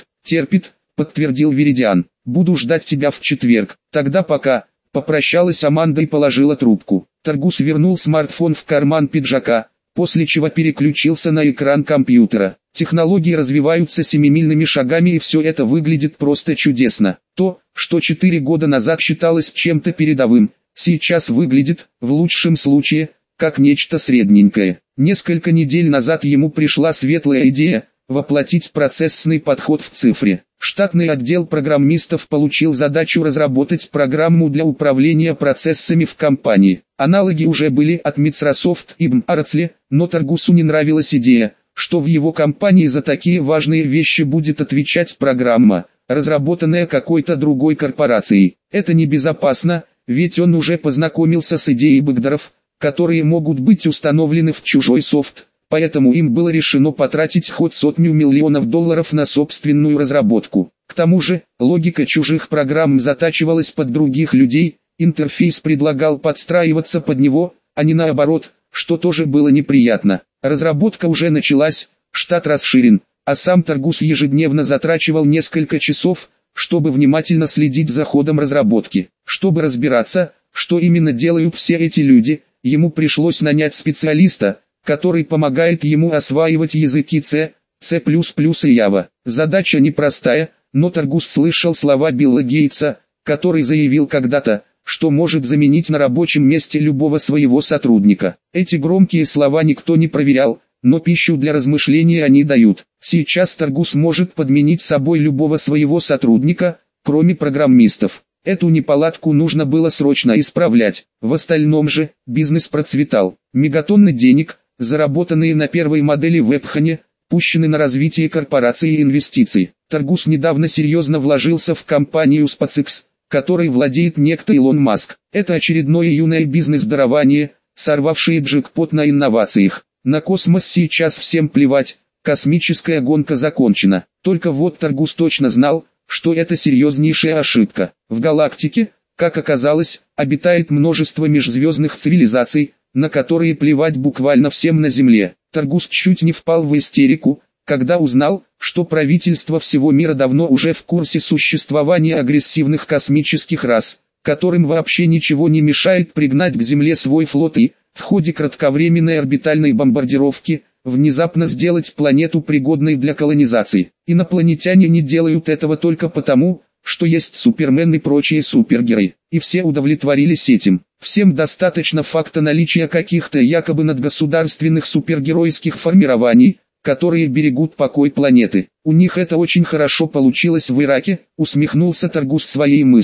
— подтвердил Веридиан. «Буду ждать тебя в четверг. Тогда пока». Попрощалась Аманда и положила трубку. Торгус вернул смартфон в карман пиджака, после чего переключился на экран компьютера. Технологии развиваются семимильными шагами, и все это выглядит просто чудесно. То, что 4 года назад считалось чем-то передовым, сейчас выглядит, в лучшем случае, как нечто средненькое. Несколько недель назад ему пришла светлая идея воплотить процессный подход в цифре. Штатный отдел программистов получил задачу разработать программу для управления процессами в компании. Аналоги уже были от Microsoft и Oracle, но Торгусу не нравилась идея, что в его компании за такие важные вещи будет отвечать программа, разработанная какой-то другой корпорацией. Это небезопасно, ведь он уже познакомился с идеей бэкдоров, которые могут быть установлены в чужой софт. Поэтому им было решено потратить хоть $100 миллионов на собственную разработку. К тому же, логика чужих программ затачивалась под других людей, интерфейс предлагал подстраиваться под него, а не наоборот, что тоже было неприятно. Разработка уже началась, штат расширен, а сам Торгус ежедневно затрачивал несколько часов, чтобы внимательно следить за ходом разработки. Чтобы разбираться, что именно делают все эти люди, ему пришлось нанять специалиста, который помогает ему осваивать языки C, C++ и Java. Задача непростая, но Торгус слышал слова Билла Гейтса, который заявил когда-то, что может заменить на рабочем месте любого своего сотрудника. Эти громкие слова никто не проверял, но пищу для размышления они дают. Сейчас Торгус может подменить собой любого своего сотрудника, кроме программистов. Эту неполадку нужно было срочно исправлять. В остальном же, бизнес процветал. Мегатонны денег, заработанные на первой модели Вебхане, пущены на развитие корпорации и инвестиций. Торгус недавно серьезно вложился в компанию SpaceX, которой владеет некто Илон Маск. Это очередное юное бизнес-дарование, сорвавшее джекпот на инновациях. На космос сейчас всем плевать, космическая гонка закончена. Только вот Торгус точно знал, что это серьезнейшая ошибка. В галактике, как оказалось, обитает множество межзвездных цивилизаций, на которые плевать буквально всем на Земле. Торгус чуть не впал в истерику, когда узнал, что правительство всего мира давно уже в курсе существования агрессивных космических рас, которым вообще ничего не мешает пригнать к Земле свой флот и, в ходе кратковременной орбитальной бомбардировки, внезапно сделать планету пригодной для колонизации. Инопланетяне не делают этого только потому, что есть Супермен и прочие супергерои, и все удовлетворились этим. Всем достаточно факта наличия каких-то якобы надгосударственных супергеройских формирований, которые берегут покой планеты. У них это очень хорошо получилось в Ираке, усмехнулся Торгус своей мысли.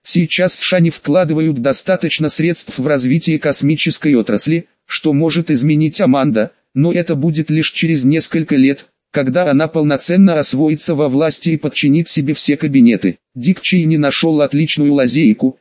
Сейчас США не вкладывают достаточно средств в развитие космической отрасли, что может изменить Аманда, но это будет лишь через несколько лет, когда она полноценно освоится во власти и подчинит себе все кабинеты. Дик Чейни нашел отличную лазейку,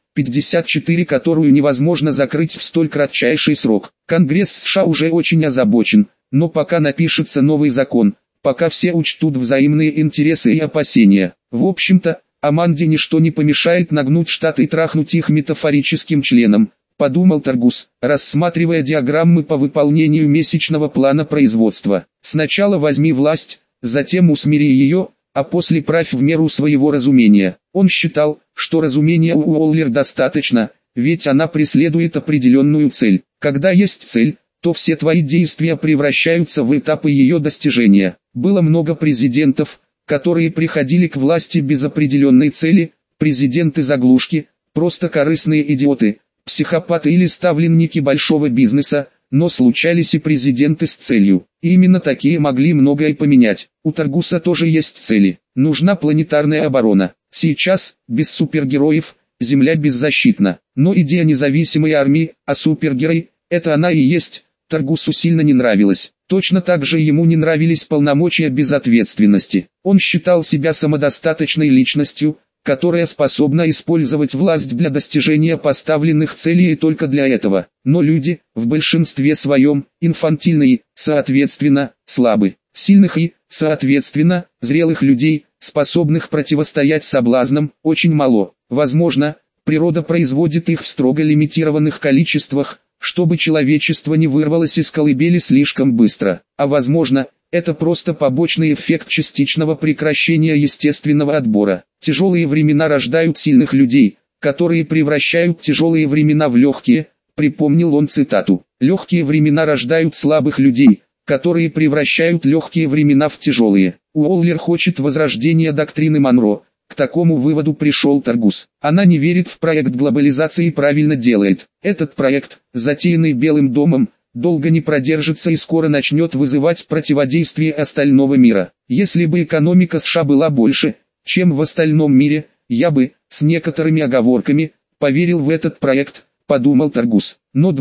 54, которую невозможно закрыть в столь кратчайший срок. Конгресс США уже очень озабочен, но пока напишется новый закон, пока все учтут взаимные интересы и опасения. В общем-то, Аманде ничто не помешает нагнуть штаты и трахнуть их метафорическим членом, подумал Таргус, рассматривая диаграммы по выполнению месячного плана производства. Сначала возьми власть, затем усмири ее, а после правь в меру своего разумения. Он считал, что разумения у Уоллер достаточно, ведь она преследует определенную цель. Когда есть цель, то все твои действия превращаются в этапы ее достижения. Было много президентов, которые приходили к власти без определенной цели, президенты-заглушки, просто корыстные идиоты, психопаты или ставленники большого бизнеса, но случались и президенты с целью. И именно такие могли многое поменять. У Таргуса тоже есть цели. Нужна планетарная оборона. Сейчас, без супергероев, Земля беззащитна. Но идея независимой армии, а супергерой, это она и есть, Таргусу сильно не нравилась. Точно так же ему не нравились полномочия без ответственности. Он считал себя самодостаточной личностью, которая способна использовать власть для достижения поставленных целей и только для этого. Но люди, в большинстве своем, инфантильны и, соответственно, слабы. Сильных и, соответственно, зрелых людей, способных противостоять соблазнам, очень мало. Возможно, природа производит их в строго лимитированных количествах, чтобы человечество не вырвалось из колыбели слишком быстро. А возможно, это просто побочный эффект частичного прекращения естественного отбора. Тяжелые времена рождают сильных людей, которые превращают тяжелые времена в легкие, припомнил он цитату. Легкие времена рождают слабых людей, которые превращают легкие времена в тяжелые. Уоллер хочет возрождения доктрины Монро. К такому выводу пришел Таргус. Она не верит в проект глобализации и правильно делает. Этот проект, затеянный Белым домом, долго не продержится и скоро начнет вызывать противодействие остального мира. Если бы экономика США была больше, чем в остальном мире, я бы, с некоторыми оговорками, поверил в этот проект, подумал Таргус. Но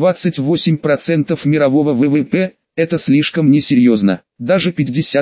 28% мирового ВВП – это слишком несерьезно. Даже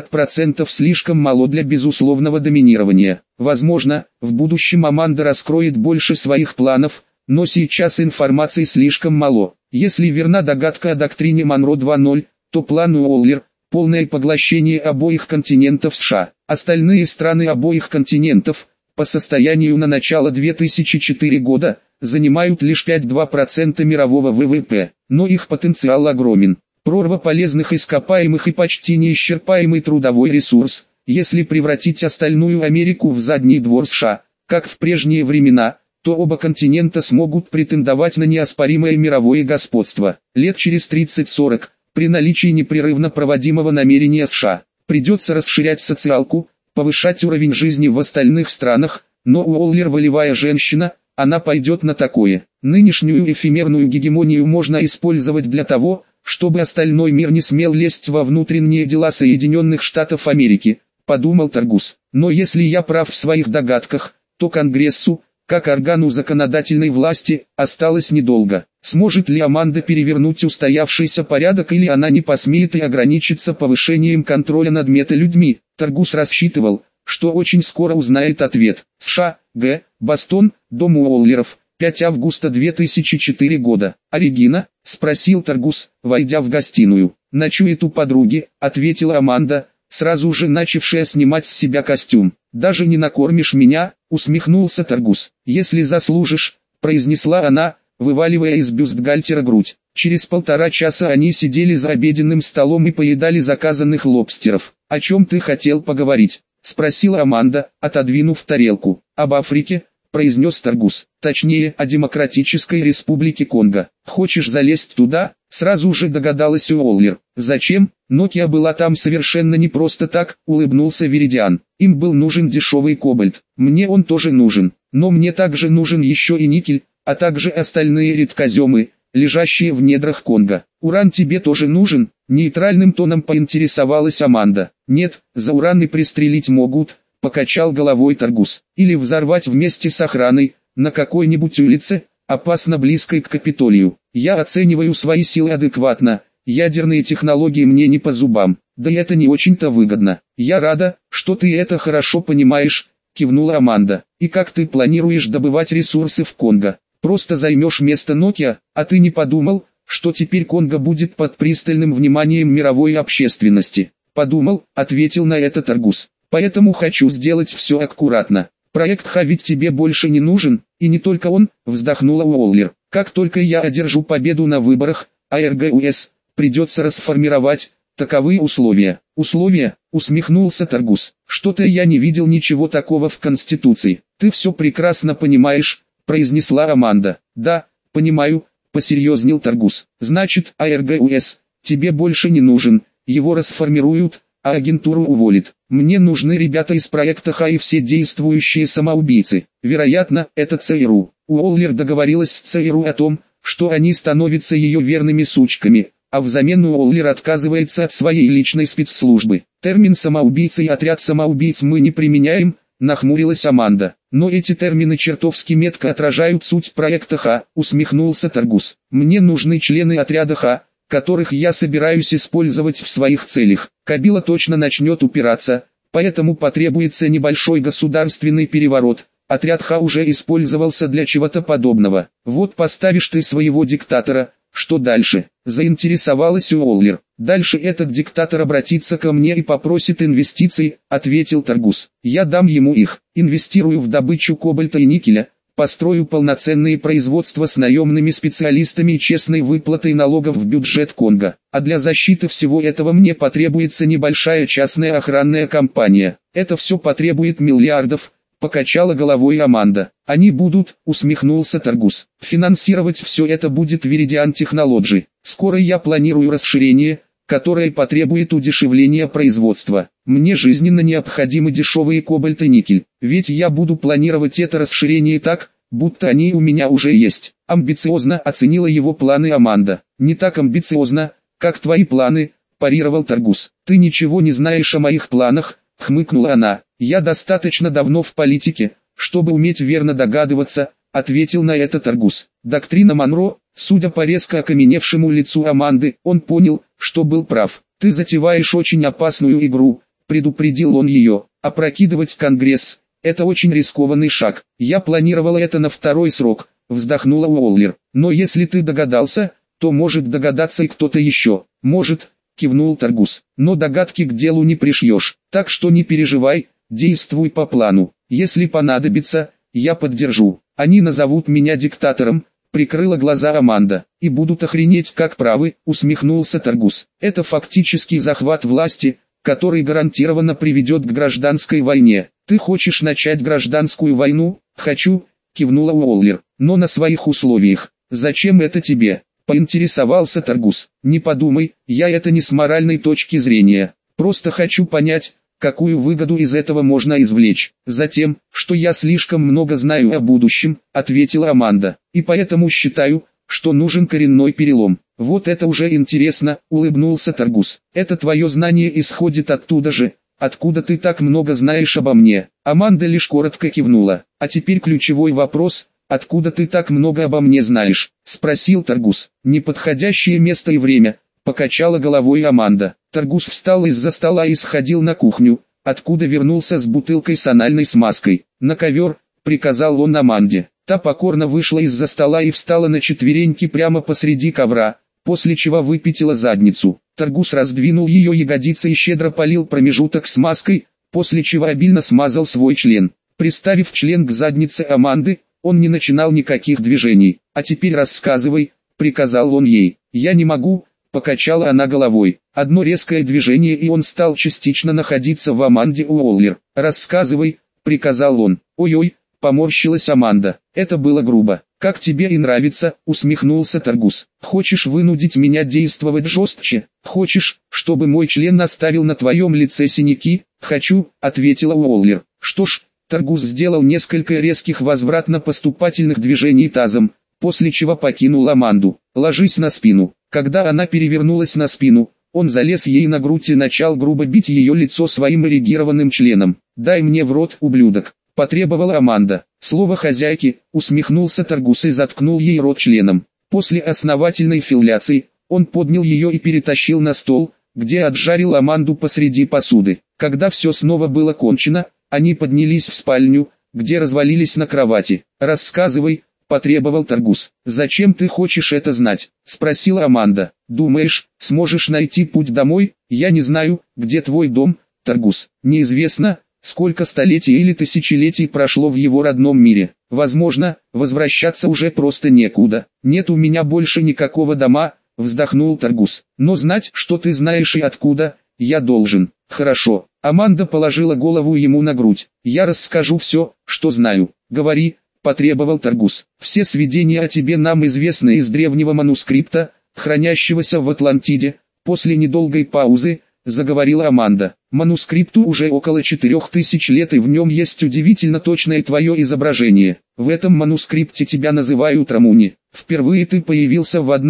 50% слишком мало для безусловного доминирования. Возможно, в будущем Аманда раскроет больше своих планов, но сейчас информации слишком мало. Если верна догадка о доктрине Монро 2.0, то план Уоллер – полное поглощение обоих континентов США. Остальные страны обоих континентов, по состоянию на начало 2004 года, занимают лишь 5-2% мирового ВВП, но их потенциал огромен. Прорва полезных ископаемых и почти неисчерпаемый трудовой ресурс, если превратить остальную Америку в задний двор США, как в прежние времена, то оба континента смогут претендовать на неоспоримое мировое господство. Лет через 30-40, при наличии непрерывно проводимого намерения США, придется расширять социалку, повышать уровень жизни в остальных странах, но Уоллер волевая женщина, она пойдет на такое. Нынешнюю эфемерную гегемонию можно использовать для того, чтобы остальной мир не смел лезть во внутренние дела Соединенных Штатов Америки, подумал Таргус. Но если я прав в своих догадках, то Конгрессу, как органу законодательной власти, осталось недолго. Сможет ли Аманда перевернуть устоявшийся порядок или она не посмеет и ограничится повышением контроля над металюдьми? Таргус рассчитывал, что очень скоро узнает ответ. США, Г. Бостон, дом Уоллеров, 5 августа 2004 года. «А Регина?» – спросил Таргус, войдя в гостиную. «Ночует у подруги», – ответила Аманда, сразу же начавшая снимать с себя костюм. «Даже не накормишь меня?» – усмехнулся Таргус. «Если заслужишь», – произнесла она, вываливая из бюстгальтера грудь. Через 1,5 часа они сидели за обеденным столом и поедали заказанных лобстеров. «О чем ты хотел поговорить?» – спросила Аманда, отодвинув тарелку. «Об Африке», – произнес Таргус. «Точнее, о Демократической Республике Конго. Хочешь залезть туда?» – сразу же догадалась Уоллер. «Зачем? Nokia была там совершенно не просто так», – улыбнулся Веридиан. «Им был нужен дешевый кобальт. Мне он тоже нужен. Но мне также нужен еще и никель, а также остальные редкоземы, лежащие в недрах Конго. Уран тебе тоже нужен?» – нейтральным тоном поинтересовалась Аманда. «Нет, за уран и пристрелить могут», – покачал головой Таргус. «Или взорвать вместе с охраной, на какой-нибудь улице, опасно близкой к Капитолию. Я оцениваю свои силы адекватно, ядерные технологии мне не по зубам, да и это не очень-то выгодно. Я рада, что ты это хорошо понимаешь, кивнула Аманда. И как ты планируешь добывать ресурсы в Конго? Просто займешь место Nokia, а ты не подумал, что теперь Конго будет под пристальным вниманием мировой общественности? Подумал, ответил на это Таргус. Поэтому хочу сделать все аккуратно. Проект Ха ведь тебе больше не нужен, и не только он, вздохнула Уоллер. Как только я одержу победу на выборах, АРГУС придется расформировать, таковы условия. Условия, усмехнулся Таргус. Что-то я не видел ничего такого в Конституции. Ты все прекрасно понимаешь, произнесла Аманда. Да, понимаю, посерьезнел Таргус. Значит, АРГУС тебе больше не нужен, его расформируют, а агентуру уволят. Мне нужны ребята из проекта Ха и все действующие самоубийцы. Вероятно, это ЦРУ. Уоллер договорилась с ЦРУ о том, что они становятся ее верными сучками, а взамен Уоллер отказывается от своей личной спецслужбы. Термин «самоубийца» и «отряд самоубийц» мы не применяем, нахмурилась Аманда. Но эти термины чертовски метко отражают суть проекта Ха, усмехнулся Таргус. Мне нужны члены отряда Ха, которых я собираюсь использовать в своих целях. Кабила точно начнет упираться, поэтому потребуется небольшой государственный переворот. Отряд Ха уже использовался для чего-то подобного. Вот поставишь ты своего диктатора, что дальше? Заинтересовалась Уоллер. Дальше этот диктатор обратится ко мне и попросит инвестиций, ответил Таргус. Я дам ему их, инвестирую в добычу кобальта и никеля, построю полноценные производства с наемными специалистами и честной выплатой налогов в бюджет Конго. А для защиты всего этого мне потребуется небольшая частная охранная компания. Это все потребует миллиардов, покачала головой Аманда. Они будут, усмехнулся Таргус. Финансировать все это будет Viridian Technology. Скоро я планирую расширение, которое потребует удешевления производства. Мне жизненно необходимы дешевые кобальт и никель, ведь я буду планировать это расширение так, будто они у меня уже есть. Амбициозно оценила его планы Аманда. Не так амбициозно, как твои планы, парировал Таргус. Ты ничего не знаешь о моих планах, хмыкнула она. Я достаточно давно в политике, чтобы уметь верно догадываться, ответил на это Таргус. Доктрина Монро, судя по резко окаменевшему лицу Аманды, он понял, что был прав. Ты затеваешь очень опасную игру, предупредил он ее. Опрокидывать Конгресс – это очень рискованный шаг. Я планировала это на второй срок, вздохнула Уоллер. Но если ты догадался, то может догадаться и кто-то еще. Может, кивнул Таргус. Но догадки к делу не пришьешь. Так что не переживай, действуй по плану. Если понадобится, я поддержу. Они назовут меня диктатором, прикрыла глаза Аманда, и будут охренеть как правы, усмехнулся Таргус. Это фактический захват власти, который гарантированно приведет к гражданской войне. Ты хочешь начать гражданскую войну? Хочу, кивнула Уоллер, но на своих условиях. Зачем это тебе? Поинтересовался Таргус. Не подумай, я это не с моральной точки зрения. Просто хочу понять, какую выгоду из этого можно извлечь. Затем, что я слишком много знаю о будущем, ответила Аманда. И поэтому считаю, что нужен коренной перелом. Вот это уже интересно, улыбнулся Таргус. Это твое знание исходит оттуда же, откуда ты так много знаешь обо мне. Аманда лишь коротко кивнула. А теперь ключевой вопрос, откуда ты так много обо мне знаешь? Спросил Таргус. Неподходящее место и время, покачала головой Аманда. Таргус встал из-за стола и сходил на кухню, откуда вернулся с бутылкой с анальной смазкой. На ковер, приказал он Аманде. Та покорно вышла из-за стола и встала на четвереньки прямо посреди ковра, после чего выпятила задницу. Таргус раздвинул ее ягодицы и щедро полил промежуток смазкой, после чего обильно смазал свой член. Приставив член к заднице Аманды, он не начинал никаких движений. «А теперь рассказывай», — приказал он ей. «Я не могу», — покачала она головой. Одно резкое движение и он стал частично находиться в Аманде Уоллер. «Рассказывай», — приказал он. «Ой-ой», — поморщилась Аманда. «Это было грубо». «Как тебе и нравится», — усмехнулся Таргус. «Хочешь вынудить меня действовать жестче? Хочешь, чтобы мой член оставил на твоем лице синяки?» «Хочу», — ответила Уоллер. «Что ж», — Таргус сделал несколько резких возвратно-поступательных движений тазом, после чего покинул Аманду. «Ложись на спину». Когда она перевернулась на спину, он залез ей на грудь и начал грубо бить ее лицо своим эрегированным членом. «Дай мне в рот, ублюдок», потребовала Аманда. Слово хозяйки, усмехнулся Таргус и заткнул ей рот членом. После основательной филляции, он поднял ее и перетащил на стол, где отжарил Аманду посреди посуды. Когда все снова было кончено, они поднялись в спальню, где развалились на кровати. «Рассказывай», — потребовал Таргус. «Зачем ты хочешь это знать?» — спросила Аманда. «Думаешь, сможешь найти путь домой? Я не знаю, где твой дом, Таргус. Неизвестно, сколько столетий или тысячелетий прошло в его родном мире. Возможно, возвращаться уже просто некуда. Нет у меня больше никакого дома», — вздохнул Таргус. «Но знать, что ты знаешь и откуда, я должен». «Хорошо». Аманда положила голову ему на грудь. «Я расскажу все, что знаю». «Говори», — потребовал Таргус. «Все сведения о тебе нам известны из древнего манускрипта, хранящегося в Атлантиде». После недолгой паузы заговорила Аманда. «Манускрипту уже около 4000 лет, и в нем есть удивительно точное твое изображение. В этом манускрипте тебя называют Рамуни. Впервые ты появился в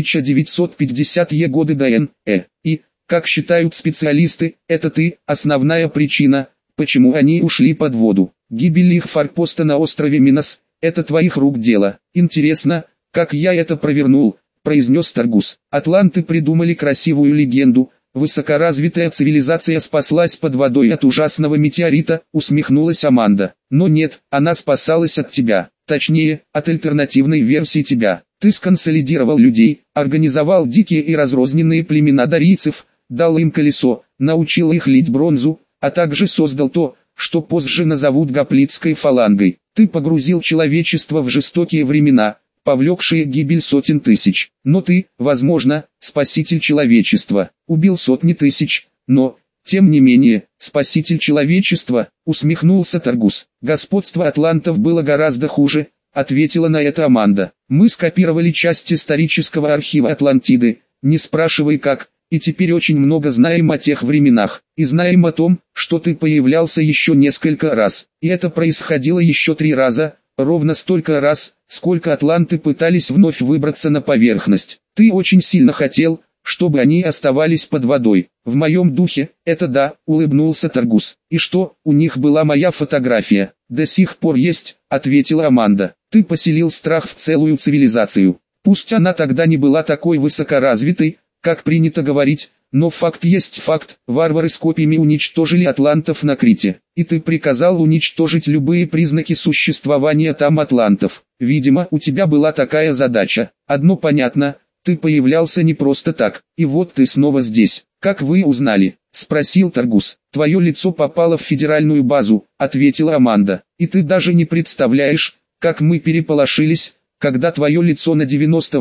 1950-е годы до Н.Э. И, как считают специалисты, это ты, основная причина, почему они ушли под воду. Гибель их форпоста на острове Минос – это твоих рук дело. Интересно, как я это провернул», – произнес Таргус. «Атланты придумали красивую легенду. Высокоразвитая цивилизация спаслась под водой от ужасного метеорита», – усмехнулась Аманда. «Но нет, она спасалась от тебя. Точнее, от альтернативной версии тебя. Ты сконсолидировал людей, организовал дикие и разрозненные племена дарийцев, дал им колесо, научил их лить бронзу, а также создал то, что позже назовут гоплитской фалангой. Ты погрузил человечество в жестокие времена, повлекшие гибель сотен тысяч. Но ты, возможно, спаситель человечества. Убил сотни тысяч, но, тем не менее, спаситель человечества», — усмехнулся Таргус. «Господство атлантов было гораздо хуже», — ответила на это Аманда. «Мы скопировали часть исторического архива Атлантиды, не спрашивай как, и теперь очень много знаем о тех временах, и знаем о том, что ты появлялся еще несколько раз, и это происходило еще 3 раза, ровно столько раз, сколько атланты пытались вновь выбраться на поверхность. Ты очень сильно хотел, чтобы они оставались под водой. В моем духе, это да», — улыбнулся Таргус. «И что, у них была моя фотография?» «До сих пор есть», — ответила Аманда. «Ты поселил страх в целую цивилизацию. Пусть она тогда не была такой высокоразвитой, как принято говорить, но факт есть факт. Варвары с копьями уничтожили атлантов на Крите, и ты приказал уничтожить любые признаки существования там атлантов. Видимо, у тебя была такая задача. Одно понятно, ты появлялся не просто так, и вот ты снова здесь. Как вы узнали?» — спросил Таргус. «Твое лицо попало в федеральную базу», — ответила Аманда. «И ты даже не представляешь, как мы переполошились, когда твое лицо на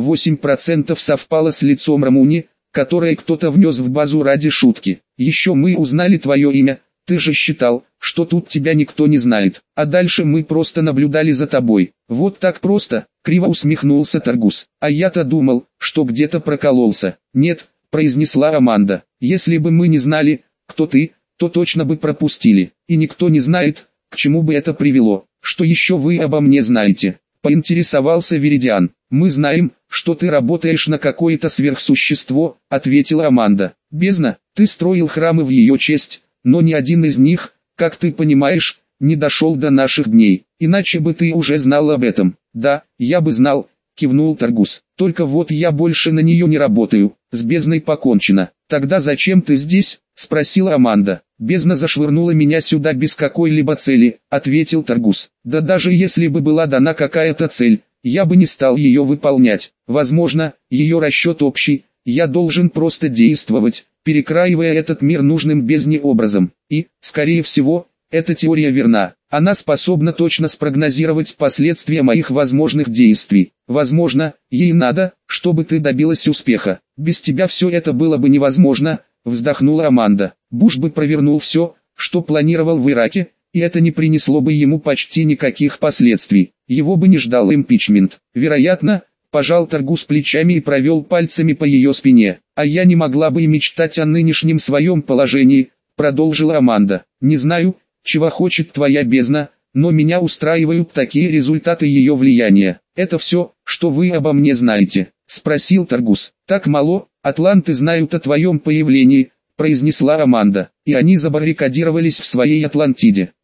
98% совпало с лицом Рамуни, которое кто-то внес в базу ради шутки. Еще мы узнали твое имя, ты же считал, что тут тебя никто не знает, а дальше мы просто наблюдали за тобой». «Вот так просто», — криво усмехнулся Таргус. «А я-то думал, что где-то прокололся». «Нет», — произнесла Аманда, — «если бы мы не знали, кто ты, то точно бы пропустили, и никто не знает, к чему бы это привело. Что еще вы обо мне знаете?» — поинтересовался Веридиан. «Мы знаем, что ты работаешь на какое-то сверхсущество», — ответила Аманда. «Бездна, ты строил храмы в ее честь, но ни один из них, как ты понимаешь, не дошел до наших дней, иначе бы ты уже знал об этом». «Да, я бы знал», — кивнул Таргус. «Только вот я больше на нее не работаю, с бездной покончено». «Тогда зачем ты здесь?» — спросила Аманда. «Бездна зашвырнула меня сюда без какой-либо цели», — ответил Таргус. «Да даже если бы была дана какая-то цель, я бы не стал ее выполнять. Возможно, ее расчет общий, я должен просто действовать, перекраивая этот мир нужным бездне образом. И, скорее всего, эта теория верна. Она способна точно спрогнозировать последствия моих возможных действий. Возможно, ей надо, чтобы ты добилась успеха. Без тебя все это было бы невозможно», — вздохнула Аманда. «Буш бы провернул все, что планировал в Ираке, и это не принесло бы ему почти никаких последствий. Его бы не ждал импичмент. Вероятно», — пожал Таргус плечами и провел пальцами по ее спине. «А я не могла бы и мечтать о нынешнем своем положении», — продолжила Аманда. «Не знаю, чего хочет твоя бездна, но меня устраивают такие результаты ее влияния». «Это все, что вы обо мне знаете?» — спросил Таргус. «Так мало, атланты знают о твоем появлении», — произнесла Аманда. «И они забаррикадировались в своей Атлантиде.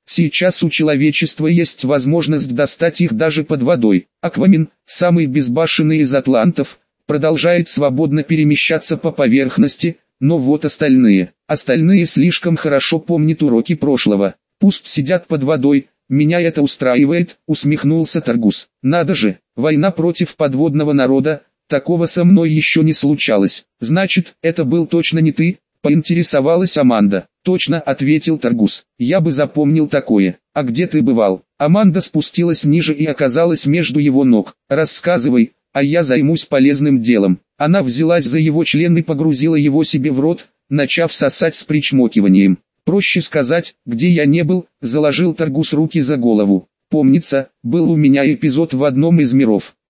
Сейчас у человечества есть возможность достать их даже под водой. Аквамен, самый безбашенный из атлантов, продолжает свободно перемещаться по поверхности, но вот остальные. Остальные слишком хорошо помнят уроки прошлого. Пусть сидят под водой, меня это устраивает, усмехнулся Таргус. Надо же, война против подводного народа, такого со мной еще не случалось. Значит, это был точно не ты? Поинтересовалась Аманда. Точно, ответил Таргус. Я бы запомнил такое. А где ты бывал? Аманда спустилась ниже и оказалась между его ног. Рассказывай, а я займусь полезным делом. Она взялась за его член и погрузила его себе в рот, начав сосать с причмокиванием. Проще сказать, где я не был, заложил Таргус руки за голову. Помнится, был у меня эпизод в одном из миров.